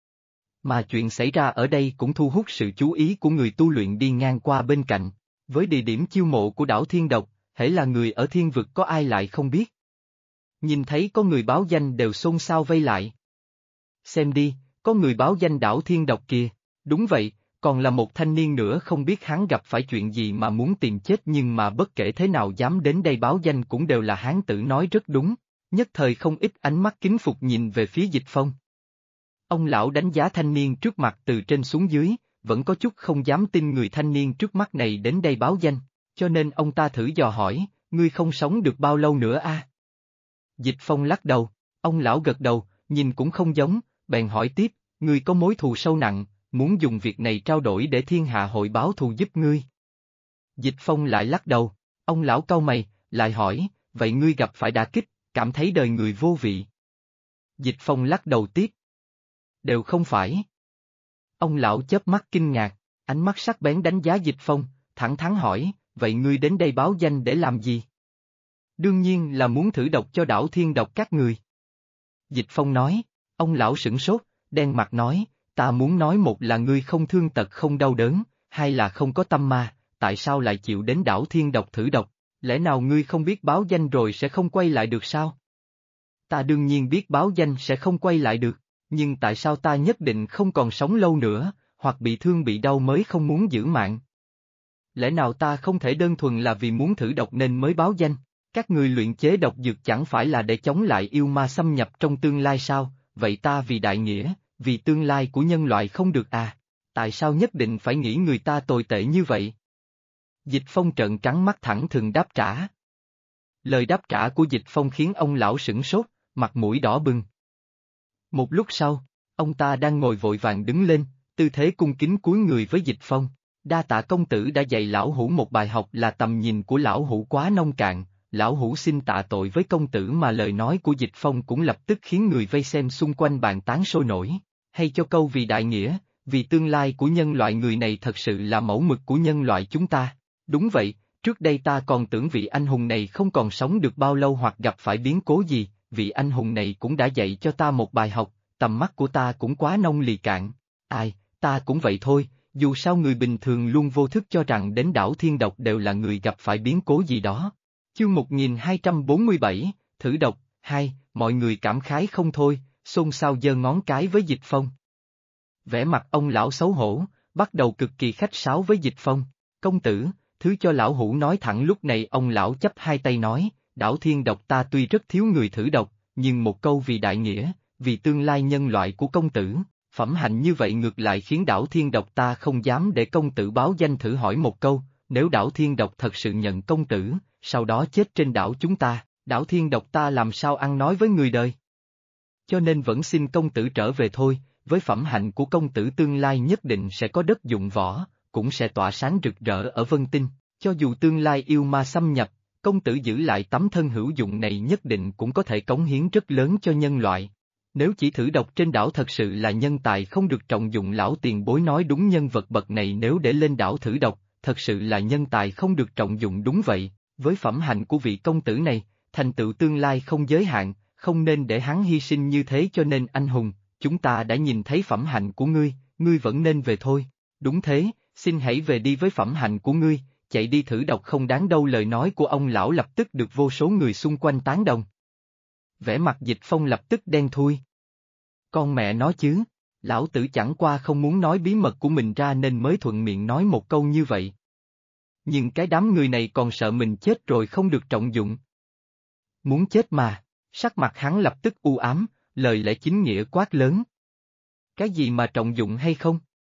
Mà chuyện xảy ra ở đây cũng thu hút sự chú ý của người tu luyện đi ngang qua bên cạnh. Với địa điểm chiêu mộ của đảo Thiên Độc, hễ là người ở thiên vực có ai lại không biết. Nhìn thấy có người báo danh đều xôn xao vây lại. Xem đi, có người báo danh đảo Thiên Độc kìa. Đúng vậy, còn là một thanh niên nữa, không biết hắn gặp phải chuyện gì mà muốn tìm chết, nhưng mà bất kể thế nào dám đến đây báo danh cũng đều là hán tử, nói rất đúng. Nhất thời không ít ánh mắt kính phục nhìn về phía Dịch Phong. Ông lão đánh giá thanh niên trước mặt từ trên xuống dưới, vẫn có chút không dám tin người thanh niên trước mắt này đến đây báo danh, cho nên ông ta thử dò hỏi, ngươi không sống được bao lâu nữa a? Dịch Phong lắc đầu, ông lão gật đầu, nhìn cũng không giống, bèn hỏi tiếp, ngươi có mối thù sâu nặng, muốn dùng việc này trao đổi để thiên hạ hội báo thù giúp ngươi. Dịch Phong lại lắc đầu, ông lão cau mày, lại hỏi, vậy ngươi gặp phải đả kích, cảm thấy đời người vô vị. Dịch Phong lắc đầu tiếp. Đều không phải. Ông lão chớp mắt kinh ngạc, ánh mắt sắc bén đánh giá Dịch Phong, thẳng thắn hỏi, vậy ngươi đến đây báo danh để làm gì? Đương nhiên là muốn thử độc cho đảo Thiên Độc các người. Dịch Phong nói, ông lão sửng sốt, đen mặt nói, ta muốn nói một là ngươi không thương tật không đau đớn, hai là không có tâm ma, tại sao lại chịu đến đảo Thiên Độc thử độc, lẽ nào ngươi không biết báo danh rồi sẽ không quay lại được sao? Ta đương nhiên biết báo danh sẽ không quay lại được, nhưng tại sao ta nhất định không còn sống lâu nữa, hoặc bị thương bị đau mới không muốn giữ mạng? Lẽ nào ta không thể đơn thuần là vì muốn thử độc nên mới báo danh? Các người luyện chế độc dược chẳng phải là để chống lại yêu ma xâm nhập trong tương lai sao, vậy ta vì đại nghĩa, vì tương lai của nhân loại không được à? Tại sao nhất định phải nghĩ người ta tồi tệ như vậy? Dịch Phong trợn trắng mắt thẳng thừng đáp trả. Lời đáp trả của Dịch Phong khiến ông lão sửng sốt, mặt mũi đỏ bừng. Một lúc sau, ông ta đang ngồi vội vàng đứng lên, tư thế cung kính cúi người với Dịch Phong. Đa tạ công tử đã dạy lão hủ một bài học là tầm nhìn của lão hủ quá nông cạn, lão hủ xin tạ tội với công tử mà lời nói của Dịch Phong cũng lập tức khiến người vây xem xung quanh bàn tán sôi nổi. Hay cho câu vì đại nghĩa, vì tương lai của nhân loại người này thật sự là mẫu mực của nhân loại chúng ta. Đúng vậy, trước đây ta còn tưởng vị anh hùng này không còn sống được bao lâu hoặc gặp phải biến cố gì, vị anh hùng này cũng đã dạy cho ta một bài học, tầm mắt của ta cũng quá nông lì cạn. Ai, ta cũng vậy thôi, dù sao người bình thường luôn vô thức cho rằng đến đảo Thiên Độc đều là người gặp phải biến cố gì đó. Chương 1247, thử độc, 2, mọi người cảm khái không thôi, xôn xao giơ ngón cái với Dịch Phong. Vẻ mặt ông lão xấu hổ, bắt đầu cực kỳ khách sáo với Dịch Phong, công tử, thứ cho lão hủ nói thẳng. Lúc này ông lão chắp hai tay nói, đảo Thiên Độc ta tuy rất thiếu người thử độc, nhưng một câu vì đại nghĩa, vì tương lai nhân loại của công tử, phẩm hạnh như vậy ngược lại khiến đảo Thiên Độc ta không dám để công tử báo danh. Thử hỏi một câu, nếu đảo Thiên Độc thật sự nhận công tử, sau đó chết trên đảo chúng ta, đảo Thiên Độc ta làm sao ăn nói với người đời? Cho nên vẫn xin công tử trở về thôi, với phẩm hạnh của công tử tương lai nhất định sẽ có đất dụng võ, cũng sẽ tỏa sáng rực rỡ ở Vân Tinh, cho dù tương lai yêu ma xâm nhập, công tử giữ lại tấm thân hữu dụng này nhất định cũng có thể cống hiến rất lớn cho nhân loại. Nếu chỉ thử độc trên đảo thật sự là nhân tài không được trọng dụng, lão tiền bối nói đúng, nhân vật bậc này nếu để lên đảo thử độc, thật sự là nhân tài không được trọng dụng. Đúng vậy, với phẩm hạnh của vị công tử này, thành tựu tương lai không giới hạn, không nên để hắn hy sinh như thế. Cho nên anh hùng, chúng ta đã nhìn thấy phẩm hạnh của ngươi, ngươi vẫn nên về thôi. Đúng thế, xin hãy về đi với phẩm hạnh của ngươi, chạy đi thử độc không đáng đâu. Lời nói của ông lão lập tức được vô số người xung quanh tán đồng. Vẻ mặt Dịch Phong lập tức đen thui. Con mẹ nó chứ, lão tử chẳng qua không muốn nói bí mật của mình ra nên mới thuận miệng nói một câu như vậy. Nhưng cái đám người này còn sợ mình chết rồi không được trọng dụng. Muốn chết mà, sắc mặt hắn lập tức u ám, lời lẽ chính nghĩa quát lớn. Cái gì mà trọng dụng hay không?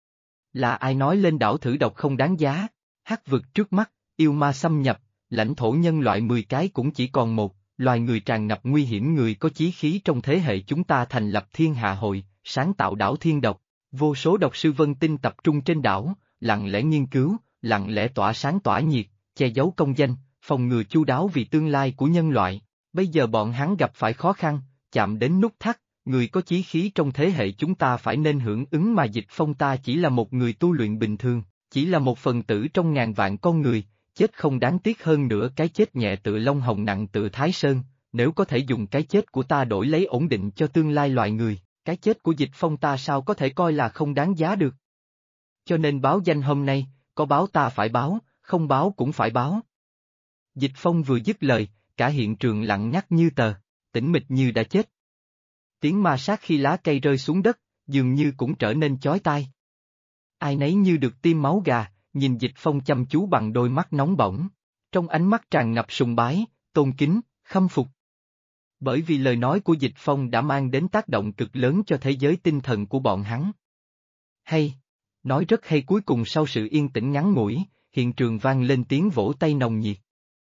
Là ai nói lên đảo thử độc không đáng giá? Hắc vực trước mắt, yêu ma xâm nhập, lãnh thổ nhân loại 10 cái cũng chỉ còn một, loài người tràn ngập nguy hiểm. Người có chí khí trong thế hệ chúng ta thành lập Thiên Hạ Hội, sáng tạo đảo Thiên Độc, vô số độc sư Vân Tinh tập trung trên đảo, lặng lẽ nghiên cứu, lặng lẽ tỏa sáng tỏa nhiệt, che giấu công danh, phòng ngừa chu đáo vì tương lai của nhân loại. Bây giờ bọn hắn gặp phải khó khăn, chạm đến nút thắt, người có chí khí trong thế hệ chúng ta phải nên hưởng ứng mà Dịch Phong ta chỉ là một người tu luyện bình thường, chỉ là một phần tử trong ngàn vạn con người, chết không đáng tiếc. Hơn nữa cái chết nhẹ tựa Long Hồng nặng tựa Thái Sơn, nếu có thể dùng cái chết của ta đổi lấy ổn định cho tương lai loài người, cái chết của Dịch Phong ta sao có thể coi là không đáng giá được. Cho nên báo danh hôm nay, có báo ta phải báo, không báo cũng phải báo. Dịch Phong vừa dứt lời, cả hiện trường lặng ngắt như tờ, tĩnh mịch như đã chết. Tiếng ma sát khi lá cây rơi xuống đất, dường như cũng trở nên chói tai. Ai nấy như được tiêm máu gà, nhìn Dịch Phong chăm chú bằng đôi mắt nóng bỏng, trong ánh mắt tràn ngập sùng bái, tôn kính, khâm phục. Bởi vì lời nói của Dịch Phong đã mang đến tác động cực lớn cho thế giới tinh thần của bọn hắn. Hay, nói rất hay. Cuối cùng sau sự yên tĩnh ngắn ngủi, hiện trường vang lên tiếng vỗ tay nồng nhiệt.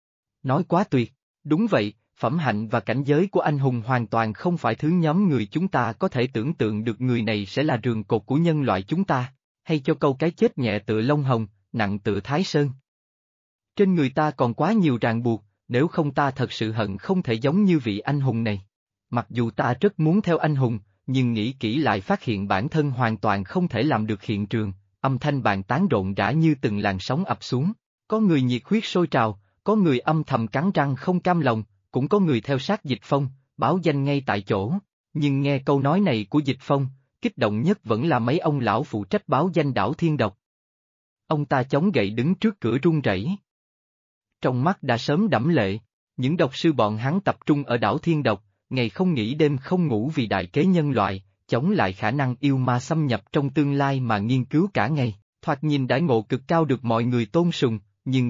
Nói quá tuyệt. Đúng vậy, phẩm hạnh và cảnh giới của anh hùng hoàn toàn không phải thứ nhóm người chúng ta có thể tưởng tượng được, người này sẽ là rường cột của nhân loại chúng ta, hay cho câu cái chết nhẹ tựa lông hồng, nặng tựa Thái Sơn. Trên người ta còn quá nhiều ràng buộc, nếu không ta thật sự hận không thể giống như vị anh hùng này. Mặc dù ta rất muốn theo anh hùng, nhưng nghĩ kỹ lại phát hiện bản thân hoàn toàn không thể làm được. Hiện trường, âm thanh bàn tán rộn rã như từng làn sóng ập xuống. Có người nhiệt huyết sôi trào, có người âm thầm cắn răng không cam lòng, cũng có người theo sát Dịch Phong, báo danh ngay tại chỗ. Nhưng nghe câu nói này của Dịch Phong, kích động nhất vẫn là mấy ông lão phụ trách báo danh đảo Thiên Độc. Ông ta chống gậy đứng trước cửa run rẩy. Trong mắt đã sớm đẫm lệ, những độc sư bọn hắn tập trung ở đảo Thiên Độc, ngày không nghỉ đêm không ngủ vì đại kế nhân loại, chống lại khả năng yêu ma xâm nhập trong tương lai mà nghiên cứu cả ngày, thoạt nhìn đãi ngộ cực cao được mọi người tôn sùng, nhưng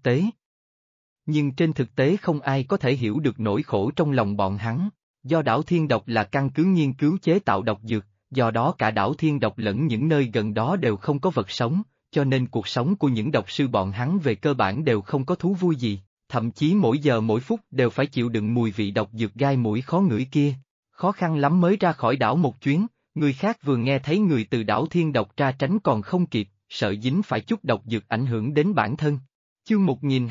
trên thực tế không ai có thể hiểu được nỗi khổ trong lòng bọn hắn. Do đảo Thiên Độc là căn cứ nghiên cứu chế tạo độc dược, do đó cả đảo Thiên Độc lẫn những nơi gần đó đều không có vật sống, cho nên cuộc sống của những độc sư bọn hắn về cơ bản đều không có thú vui gì, thậm chí mỗi giờ mỗi phút đều phải chịu đựng mùi vị độc dược gai mũi khó ngửi kia. Khó khăn lắm mới ra khỏi đảo một chuyến, người khác vừa nghe thấy người từ đảo Thiên Độc ra tránh còn không kịp, sợ dính phải chút độc dược ảnh hưởng đến bản thân. Chương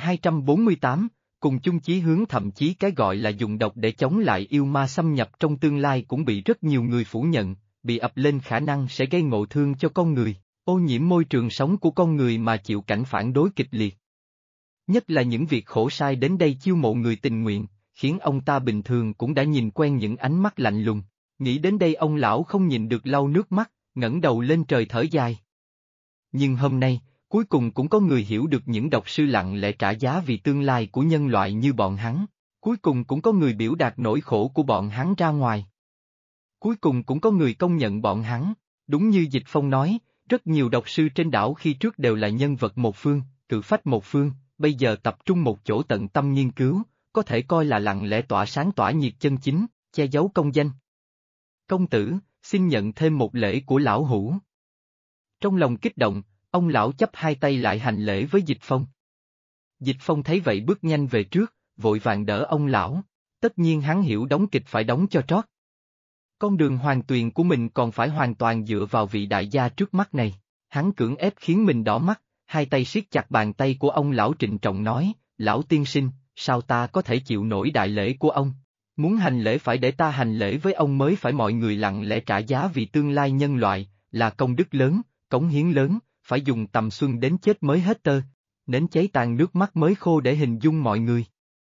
1248, cùng chung chí hướng, thậm chí cái gọi là dùng độc để chống lại yêu ma xâm nhập trong tương lai cũng bị rất nhiều người phủ nhận, bị ập lên khả năng sẽ gây ngộ thương cho con người, ô nhiễm môi trường sống của con người mà chịu cảnh phản đối kịch liệt. Nhất là những việc khổ sai đến đây chiêu mộ người tình nguyện, khiến ông ta bình thường cũng đã nhìn quen những ánh mắt lạnh lùng. Nghĩ đến đây ông lão không nhìn được lau nước mắt, ngẩng đầu lên trời thở dài. Nhưng hôm nay, cuối cùng cũng có người hiểu được những độc sư lặng lẽ trả giá vì tương lai của nhân loại như bọn hắn. Cuối cùng cũng có người biểu đạt nỗi khổ của bọn hắn ra ngoài. Cuối cùng cũng có người công nhận bọn hắn. Đúng như Dịch Phong nói, rất nhiều độc sư trên đảo khi trước đều là nhân vật một phương, cự phách một phương, bây giờ tập trung một chỗ tận tâm nghiên cứu, có thể coi là lặng lẽ tỏa sáng tỏa nhiệt chân chính, che giấu công danh. Công tử, xin nhận thêm một lễ của lão hủ. Trong lòng kích động, ông lão chắp hai tay lại hành lễ với Dịch Phong. Dịch Phong thấy vậy bước nhanh về trước, vội vàng đỡ ông lão. Tất nhiên hắn hiểu đóng kịch phải đóng cho trót. Con đường hoàn tuyền của mình còn phải hoàn toàn dựa vào vị đại gia trước mắt này. Hắn cưỡng ép khiến mình đỏ mắt, hai tay siết chặt bàn tay của ông lão trịnh trọng nói, lão tiên sinh, sao ta có thể chịu nổi đại lễ của ông? Muốn hành lễ phải để ta hành lễ với ông mới phải, mọi người lặng lẽ trả giá vì tương lai nhân loại, là công đức lớn, cống hiến lớn, phải dùng tầm xuân đến chết mới hết tơ, nến cháy tàn nước mắt mới khô để hình dung mọi người.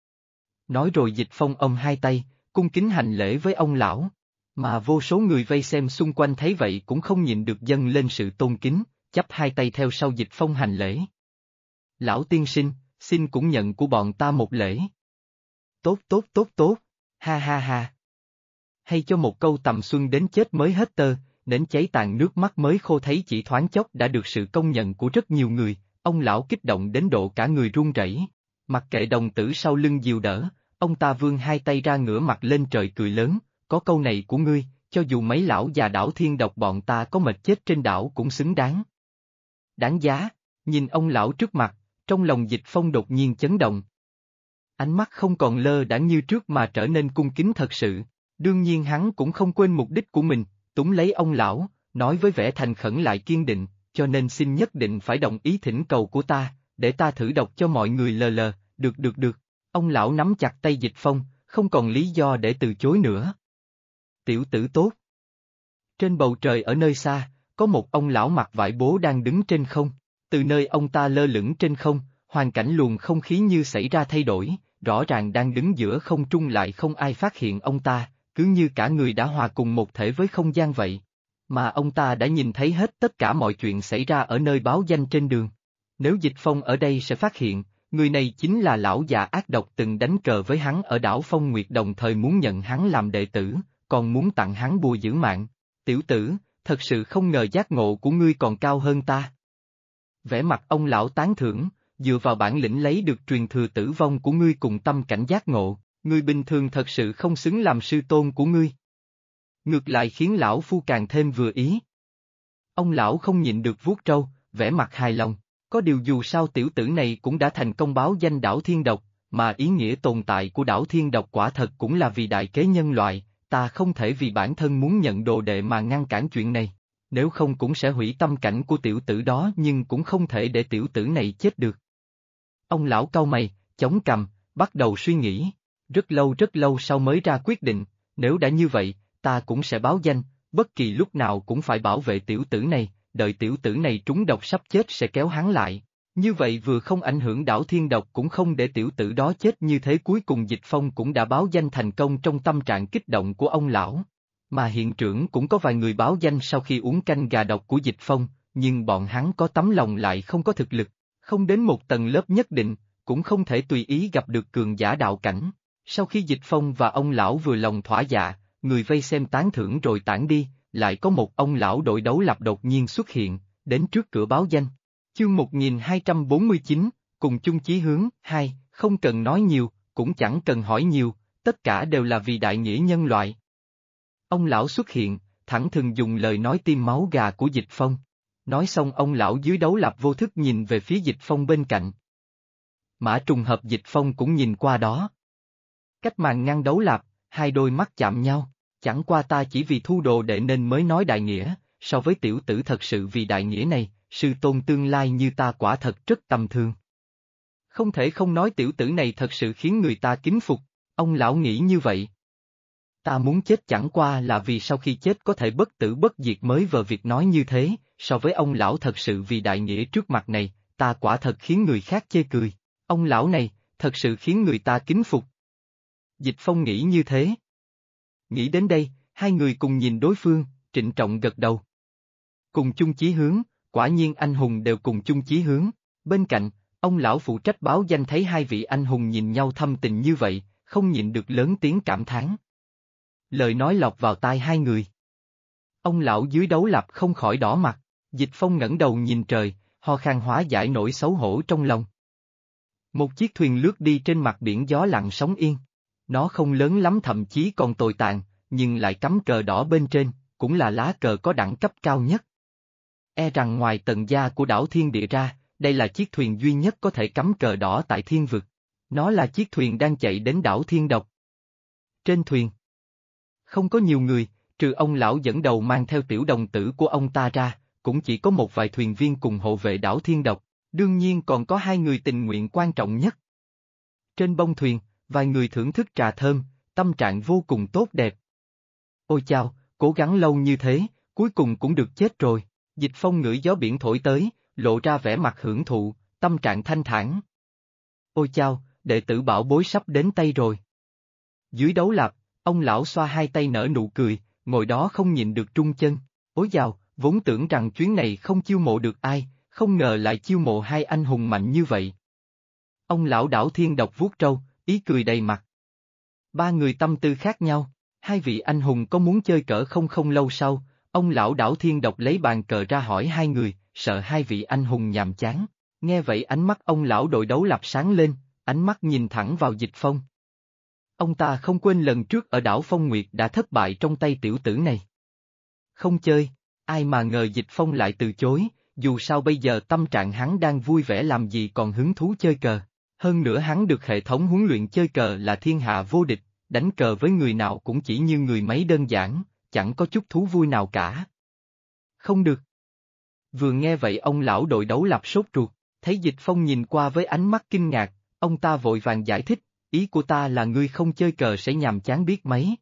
Nói rồi Dịch Phong ôm hai tay, cung kính hành lễ với ông lão, mà vô số người vây xem xung quanh thấy vậy cũng không nhịn được dâng lên sự tôn kính, chắp hai tay theo sau Dịch Phong hành lễ. Lão tiên sinh, xin cũng nhận của bọn ta một lễ. Tốt tốt tốt tốt, ha ha ha. Hay cho một câu tầm xuân đến chết mới hết tơ, nến cháy tàn nước mắt mới khô thấy chỉ thoáng chốc đã được sự công nhận của rất nhiều người, ông lão kích động đến độ cả người run rẩy. Mặc kệ đồng tử sau lưng dìu đỡ, ông ta vươn hai tay ra ngửa mặt lên trời cười lớn, có câu này của ngươi, cho dù mấy lão già đảo Thiên Độc bọn ta có mệt chết trên đảo cũng xứng đáng. Đáng giá, nhìn ông lão trước mặt, trong lòng Dịch Phong đột nhiên chấn động. Ánh mắt không còn lơ đãng như trước mà trở nên cung kính thật sự, đương nhiên hắn cũng không quên mục đích của mình, túm lấy ông lão, nói với vẻ thành khẩn lại kiên định, cho nên xin nhất định phải đồng ý thỉnh cầu của ta, để ta thử đọc cho mọi người lờ, được. Ông lão nắm chặt tay Dịch Phong, không còn lý do để từ chối nữa. Tiểu tử tốt. Trên bầu trời ở nơi xa, có một ông lão mặc vải bố đang đứng trên không, từ nơi ông ta lơ lửng trên không, hoàn cảnh luồng không khí như xảy ra thay đổi, rõ ràng đang đứng giữa không trung lại không ai phát hiện ông ta, cứ như cả người đã hòa cùng một thể với không gian vậy. Mà ông ta đã nhìn thấy hết tất cả mọi chuyện xảy ra ở nơi báo danh trên đường. Nếu Dịch Phong ở đây sẽ phát hiện, người này chính là lão già ác độc từng đánh cờ với hắn ở đảo Phong Nguyệt, đồng thời muốn nhận hắn làm đệ tử, còn muốn tặng hắn bùa giữ mạng. Tiểu tử, thật sự không ngờ giác ngộ của ngươi còn cao hơn ta. Vẻ mặt ông lão tán thưởng, dựa vào bản lĩnh lấy được truyền thừa tử vong của ngươi cùng tâm cảnh giác ngộ, ngươi bình thường thật sự không xứng làm sư tôn của ngươi. Ngược lại khiến lão phu càng thêm vừa ý. Ông lão không nhịn được vuốt râu, vẻ mặt hài lòng, có điều dù sao tiểu tử này cũng đã thành công báo danh đảo Thiên Độc, mà ý nghĩa tồn tại của đảo Thiên Độc quả thật cũng là vì đại kế nhân loại, ta không thể vì bản thân muốn nhận đồ đệ mà ngăn cản chuyện này, nếu không cũng sẽ hủy tâm cảnh của tiểu tử đó nhưng cũng không thể để tiểu tử này chết được. Ông lão cau mày, chống cằm, bắt đầu suy nghĩ, rất lâu sau mới ra quyết định, nếu đã như vậy, ta cũng sẽ báo danh, bất kỳ lúc nào cũng phải bảo vệ tiểu tử này, đợi tiểu tử này trúng độc sắp chết sẽ kéo hắn lại. Như vậy vừa không ảnh hưởng đảo Thiên Độc cũng không để tiểu tử đó chết như thế. Cuối cùng Dịch Phong cũng đã báo danh thành công trong tâm trạng kích động của ông lão. Mà hiện trưởng cũng có vài người báo danh sau khi uống canh gà độc của Dịch Phong, nhưng bọn hắn có tấm lòng lại không có thực lực, không đến một tầng lớp nhất định, cũng không thể tùy ý gặp được cường giả đạo cảnh. Sau khi Dịch Phong và ông lão vừa lòng thỏa dạ, người vây xem tán thưởng rồi tản đi, lại có một ông lão đội đấu lập đột nhiên xuất hiện, đến trước cửa báo danh. Chương 1249, cùng chung chí hướng, 2, không cần nói nhiều, cũng chẳng cần hỏi nhiều, tất cả đều là vì đại nghĩa nhân loại. Ông lão xuất hiện, thẳng thừng dùng lời nói tiêm máu gà của Dịch Phong. Nói xong ông lão dưới đấu lập vô thức nhìn về phía Dịch Phong bên cạnh. Mã trùng hợp Dịch Phong cũng nhìn qua đó. Cách màn ngăn đấu lập, hai đôi mắt chạm nhau, chẳng qua ta chỉ vì thu đồ đệ nên mới nói đại nghĩa, so với tiểu tử thật sự vì đại nghĩa này, sư tôn tương lai như ta quả thật rất tầm thường. Không thể không nói tiểu tử này thật sự khiến người ta kính phục, ông lão nghĩ như vậy. Ta muốn chết chẳng qua là vì sau khi chết có thể bất tử bất diệt mới vờ việc nói như thế, so với ông lão thật sự vì đại nghĩa trước mặt này, ta quả thật khiến người khác chê cười, ông lão này, thật sự khiến người ta kính phục. Dịch Phong nghĩ như thế. Nghĩ đến đây, hai người cùng nhìn đối phương, trịnh trọng gật đầu. Cùng chung chí hướng, quả nhiên anh hùng đều cùng chung chí hướng, bên cạnh, ông lão phụ trách báo danh thấy hai vị anh hùng nhìn nhau thâm tình như vậy, không nhịn được lớn tiếng cảm thán. Lời nói lọt vào tai hai người. Ông lão dưới đấu lập không khỏi đỏ mặt, Dịch Phong ngẩng đầu nhìn trời, ho khan hóa giải nỗi xấu hổ trong lòng. Một chiếc thuyền lướt đi trên mặt biển gió lặng sóng yên. Nó không lớn lắm thậm chí còn tồi tàn, nhưng lại cắm cờ đỏ bên trên, cũng là lá cờ có đẳng cấp cao nhất. E rằng ngoài tầng gia của đảo Thiên Địa ra, đây là chiếc thuyền duy nhất có thể cắm cờ đỏ tại thiên vực. Nó là chiếc thuyền đang chạy đến đảo Thiên Độc. Trên thuyền, không có nhiều người, trừ ông lão dẫn đầu mang theo tiểu đồng tử của ông ta ra, cũng chỉ có một vài thuyền viên cùng hộ vệ đảo Thiên Độc, đương nhiên còn có hai người tình nguyện quan trọng nhất. Trên bông thuyền, vài người thưởng thức trà thơm, tâm trạng vô cùng tốt đẹp. Ôi chao, cố gắng lâu như thế, cuối cùng cũng được chết rồi. Dịch Phong ngửi gió biển thổi tới, lộ ra vẻ mặt hưởng thụ, tâm trạng thanh thản. Ôi chao, đệ tử bảo bối sắp đến tay rồi. Dưới đấu lạp, ông lão xoa hai tay nở nụ cười, ngồi đó không nhịn được trung chân. Ôi chao, vốn tưởng rằng chuyến này không chiêu mộ được ai, không ngờ lại chiêu mộ hai anh hùng mạnh như vậy. Ông lão đảo Thiên Độc vuốt râu, ý cười đầy mặt. Ba người tâm tư khác nhau, hai vị anh hùng có muốn chơi cỡ không lâu sau, ông lão đảo Thiên Độc lấy bàn cờ ra hỏi hai người, sợ hai vị anh hùng nhàm chán. Nghe vậy ánh mắt ông lão đội đấu lập sáng lên, ánh mắt nhìn thẳng vào Dịch Phong. Ông ta không quên lần trước ở đảo Phong Nguyệt đã thất bại trong tay tiểu tử này. Không chơi, ai mà ngờ Dịch Phong lại từ chối, dù sao bây giờ tâm trạng hắn đang vui vẻ làm gì còn hứng thú chơi cờ. Hơn nữa hắn được hệ thống huấn luyện chơi cờ là thiên hạ vô địch, đánh cờ với người nào cũng chỉ như người máy đơn giản, chẳng có chút thú vui nào cả. Không được. Vừa nghe vậy ông lão đội đấu lập sốt ruột, thấy Dịch Phong nhìn qua với ánh mắt kinh ngạc, ông ta vội vàng giải thích, ý của ta là ngươi không chơi cờ sẽ nhàm chán biết mấy.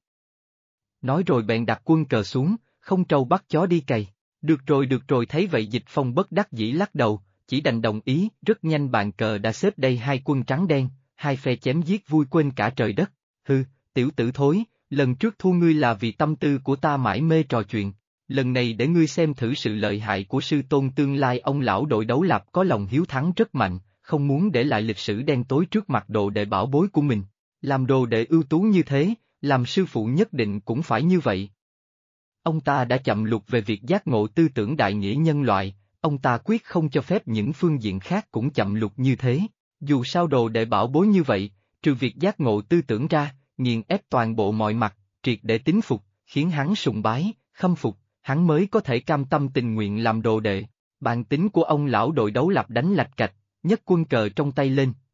Nói rồi bèn đặt quân cờ xuống, không trâu bắt chó đi cày. Được rồi thấy vậy Dịch Phong bất đắc dĩ lắc đầu, chỉ đành đồng ý, rất nhanh bàn cờ đã xếp đây hai quân trắng đen, hai phe chém giết vui quên cả trời đất. Hừ, tiểu tử thối, lần trước thua ngươi là vì tâm tư của ta mải mê trò chuyện, lần này để ngươi xem thử sự lợi hại của sư tôn tương lai. Ông lão đội đấu lập có lòng hiếu thắng rất mạnh, không muốn để lại lịch sử đen tối trước mặt đồ đệ bảo bối của mình. Làm đồ đệ ưu tú như thế, làm sư phụ nhất định cũng phải như vậy. Ông ta đã chậm lục về việc giác ngộ tư tưởng đại nghĩa nhân loại, ông ta quyết không cho phép những phương diện khác cũng chậm lục như thế. Dù sao đồ đệ bảo bối như vậy, trừ việc giác ngộ tư tưởng ra, nghiền ép toàn bộ mọi mặt, triệt để tín phục, khiến hắn sùng bái, khâm phục, hắn mới có thể cam tâm tình nguyện làm đồ đệ. Bản tính của ông lão đội đấu lập đánh lạch cạch, nhấc quân cờ trong tay lên,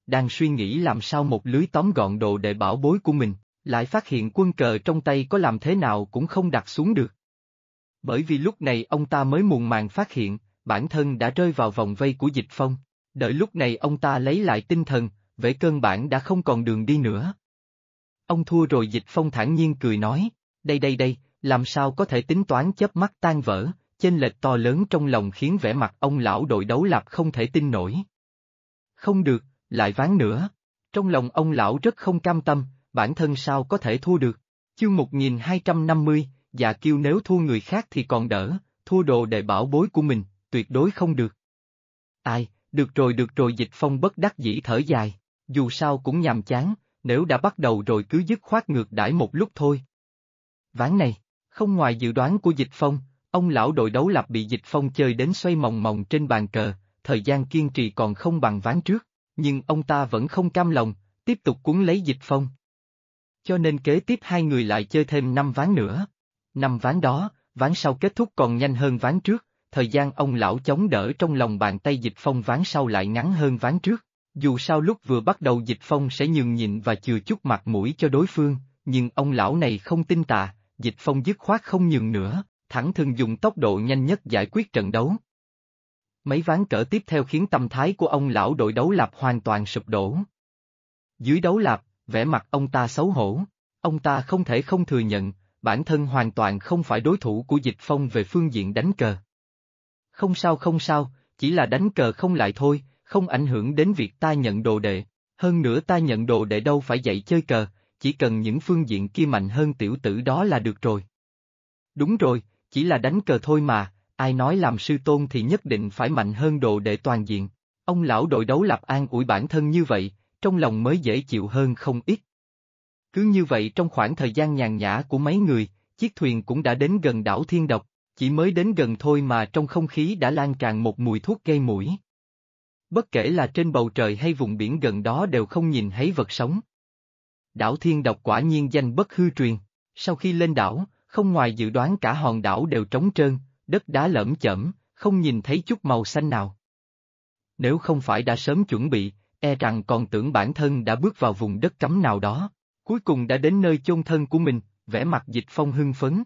đang suy nghĩ làm sao một lưới tóm gọn đồ đệ bảo bối của mình, lại phát hiện quân cờ trong tay có làm thế nào cũng không đặt xuống được. Bởi vì lúc này ông ta mới muộn màng phát hiện, bản thân đã rơi vào vòng vây của Dịch Phong. Đợi lúc này ông ta lấy lại tinh thần, về cơ bản đã không còn đường đi nữa. Ông thua rồi. Dịch Phong thản nhiên cười nói, đây, làm sao có thể tính toán chớp mắt tan vỡ, chênh lệch to lớn trong lòng khiến vẻ mặt ông lão đội đấu lạp không thể tin nổi. Không được, lại ván nữa. Trong lòng ông lão rất không cam tâm, bản thân sao có thể thua được. Chương 1250, Dạ Kiêu nếu thua người khác thì còn đỡ, thua đồ đệ bảo bối của mình, tuyệt đối không được. Ai, được rồi. Dịch Phong bất đắc dĩ thở dài, dù sao cũng nhàm chán, nếu đã bắt đầu rồi cứ dứt khoát ngược đãi một lúc thôi. Ván này, không ngoài dự đoán của Dịch Phong, ông lão đội đấu lạp bị Dịch Phong chơi đến xoay mòng mòng trên bàn cờ, thời gian kiên trì còn không bằng ván trước, nhưng ông ta vẫn không cam lòng, tiếp tục cuốn lấy Dịch Phong. Cho nên kế tiếp hai người lại chơi thêm 5 ván nữa. 5 ván đó, ván sau kết thúc còn nhanh hơn ván trước, thời gian ông lão chống đỡ trong lòng bàn tay Dịch Phong ván sau lại ngắn hơn ván trước. Dù sao lúc vừa bắt đầu Dịch Phong sẽ nhường nhịn và chừa chút mặt mũi cho đối phương, nhưng ông lão này không tin tà, Dịch Phong dứt khoát không nhường nữa, thẳng thừng dùng tốc độ nhanh nhất giải quyết trận đấu. Mấy ván cờ tiếp theo khiến tâm thái của ông lão đội đấu lạp hoàn toàn sụp đổ. Dưới đấu lạp, vẻ mặt ông ta xấu hổ, ông ta không thể không thừa nhận, bản thân hoàn toàn không phải đối thủ của Dịch Phong về phương diện đánh cờ. Không sao, chỉ là đánh cờ không lại thôi, không ảnh hưởng đến việc ta nhận đồ đệ, hơn nữa ta nhận đồ đệ đâu phải dạy chơi cờ, chỉ cần những phương diện kia mạnh hơn tiểu tử đó là được rồi. Đúng rồi, chỉ là đánh cờ thôi mà, ai nói làm sư tôn thì nhất định phải mạnh hơn đồ đệ toàn diện. Ông lão đội đấu lạp an ủi bản thân như vậy, trong lòng mới dễ chịu hơn không ít. Cứ như vậy trong khoảng thời gian nhàn nhã của mấy người, chiếc thuyền cũng đã đến gần đảo Thiên Độc, chỉ mới đến gần thôi mà trong không khí đã lan tràn một mùi thuốc gây mũi. Bất kể là trên bầu trời hay vùng biển gần đó đều không nhìn thấy vật sống. Đảo Thiên Độc quả nhiên danh bất hư truyền, sau khi lên đảo, không ngoài dự đoán cả hòn đảo đều trống trơn, đất đá lởm chởm, không nhìn thấy chút màu xanh nào. Nếu không phải đã sớm chuẩn bị, e rằng còn tưởng bản thân đã bước vào vùng đất cấm nào đó, cuối cùng đã đến nơi chôn thân của mình, vẻ mặt Dịch Phong hưng phấn.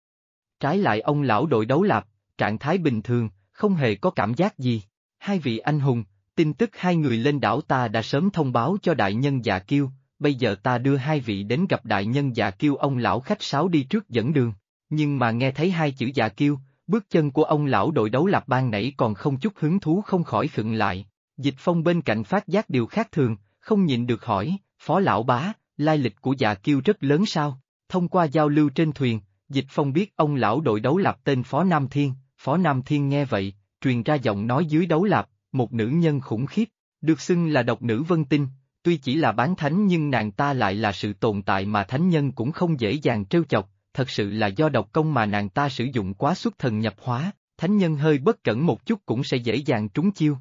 Trái lại ông lão đội đấu lạp, trạng thái bình thường, không hề có cảm giác gì. Hai vị anh hùng, tin tức hai người lên đảo ta đã sớm thông báo cho đại nhân Dạ Kiêu, bây giờ ta đưa hai vị đến gặp đại nhân Dạ Kiêu. Ông lão khách sáo đi trước dẫn đường, nhưng mà nghe thấy hai chữ Dạ Kiêu, bước chân của ông lão đội đấu lạp ban nãy còn không chút hứng thú không khỏi khựng lại. Dịch Phong bên cạnh phát giác điều khác thường, không nhịn được hỏi, Phó lão bá, lai lịch của Dạ Kiêu rất lớn sao? Thông qua giao lưu trên thuyền, Dịch Phong biết ông lão đội đấu lạp tên Phó Nam Thiên. Phó Nam Thiên nghe vậy, truyền ra giọng nói dưới đấu lạp, một nữ nhân khủng khiếp, được xưng là độc nữ Vân Tinh, tuy chỉ là bán thánh nhưng nàng ta lại là sự tồn tại mà thánh nhân cũng không dễ dàng trêu chọc, thật sự là do độc công mà nàng ta sử dụng quá xuất thần nhập hóa, thánh nhân hơi bất cẩn một chút cũng sẽ dễ dàng trúng chiêu.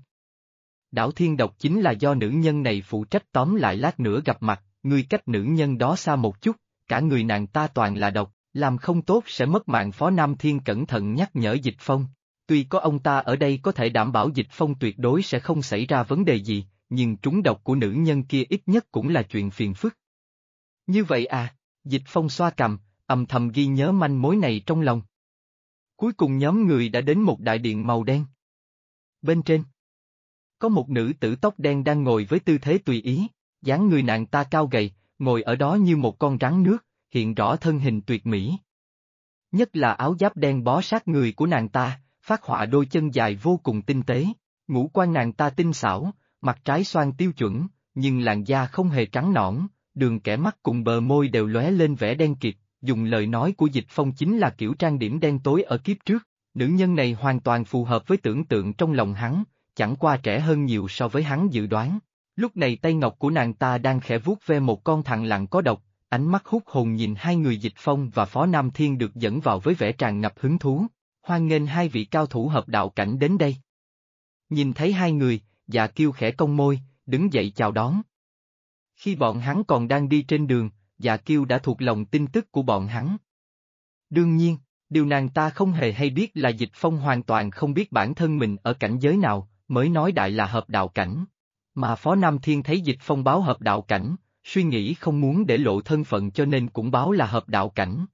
Đảo Thiên Độc chính là do nữ nhân này phụ trách tóm lại lát nữa gặp mặt, ngươi cách nữ nhân đó xa một chút, cả người nàng ta toàn là độc, làm không tốt sẽ mất mạng. Phó Nam Thiên cẩn thận nhắc nhở Dịch Phong. Tuy có ông ta ở đây có thể đảm bảo Dịch Phong tuyệt đối sẽ không xảy ra vấn đề gì, nhưng trúng độc của nữ nhân kia ít nhất cũng là chuyện phiền phức. Như vậy à, Dịch Phong xoa cằm, âm thầm ghi nhớ manh mối này trong lòng. Cuối cùng nhóm người đã đến một đại điện màu đen. Bên trên, có một nữ tử tóc đen đang ngồi với tư thế tùy ý, dáng người nàng ta cao gầy, ngồi ở đó như một con rắn nước, hiện rõ thân hình tuyệt mỹ. Nhất là áo giáp đen bó sát người của nàng ta, phác họa đôi chân dài vô cùng tinh tế, ngũ quan nàng ta tinh xảo, mặt trái xoan tiêu chuẩn, nhưng làn da không hề trắng nõn, đường kẻ mắt cùng bờ môi đều lóe lên vẻ đen kịt, dùng lời nói của Dịch Phong chính là kiểu trang điểm đen tối ở kiếp trước, nữ nhân này hoàn toàn phù hợp với tưởng tượng trong lòng hắn, chẳng qua trẻ hơn nhiều so với hắn dự đoán. Lúc này tay ngọc của nàng ta đang khẽ vuốt ve một con thằn lằn có độc, ánh mắt hút hồn nhìn hai người Dịch Phong và Phó Nam Thiên được dẫn vào với vẻ tràn ngập hứng thú. Hoan nghênh hai vị cao thủ hợp đạo cảnh đến đây. Nhìn thấy hai người, Dạ Kiêu khẽ cong môi, đứng dậy chào đón. Khi bọn hắn còn đang đi trên đường, Dạ Kiêu đã thuộc lòng tin tức của bọn hắn. Đương nhiên, điều nàng ta không hề hay biết là Dịch Phong hoàn toàn không biết bản thân mình ở cảnh giới nào, mới nói đại là hợp đạo cảnh. Mà Phó Nam Thiên thấy Dịch Phong báo hợp đạo cảnh, suy nghĩ không muốn để lộ thân phận cho nên cũng báo là hợp đạo cảnh.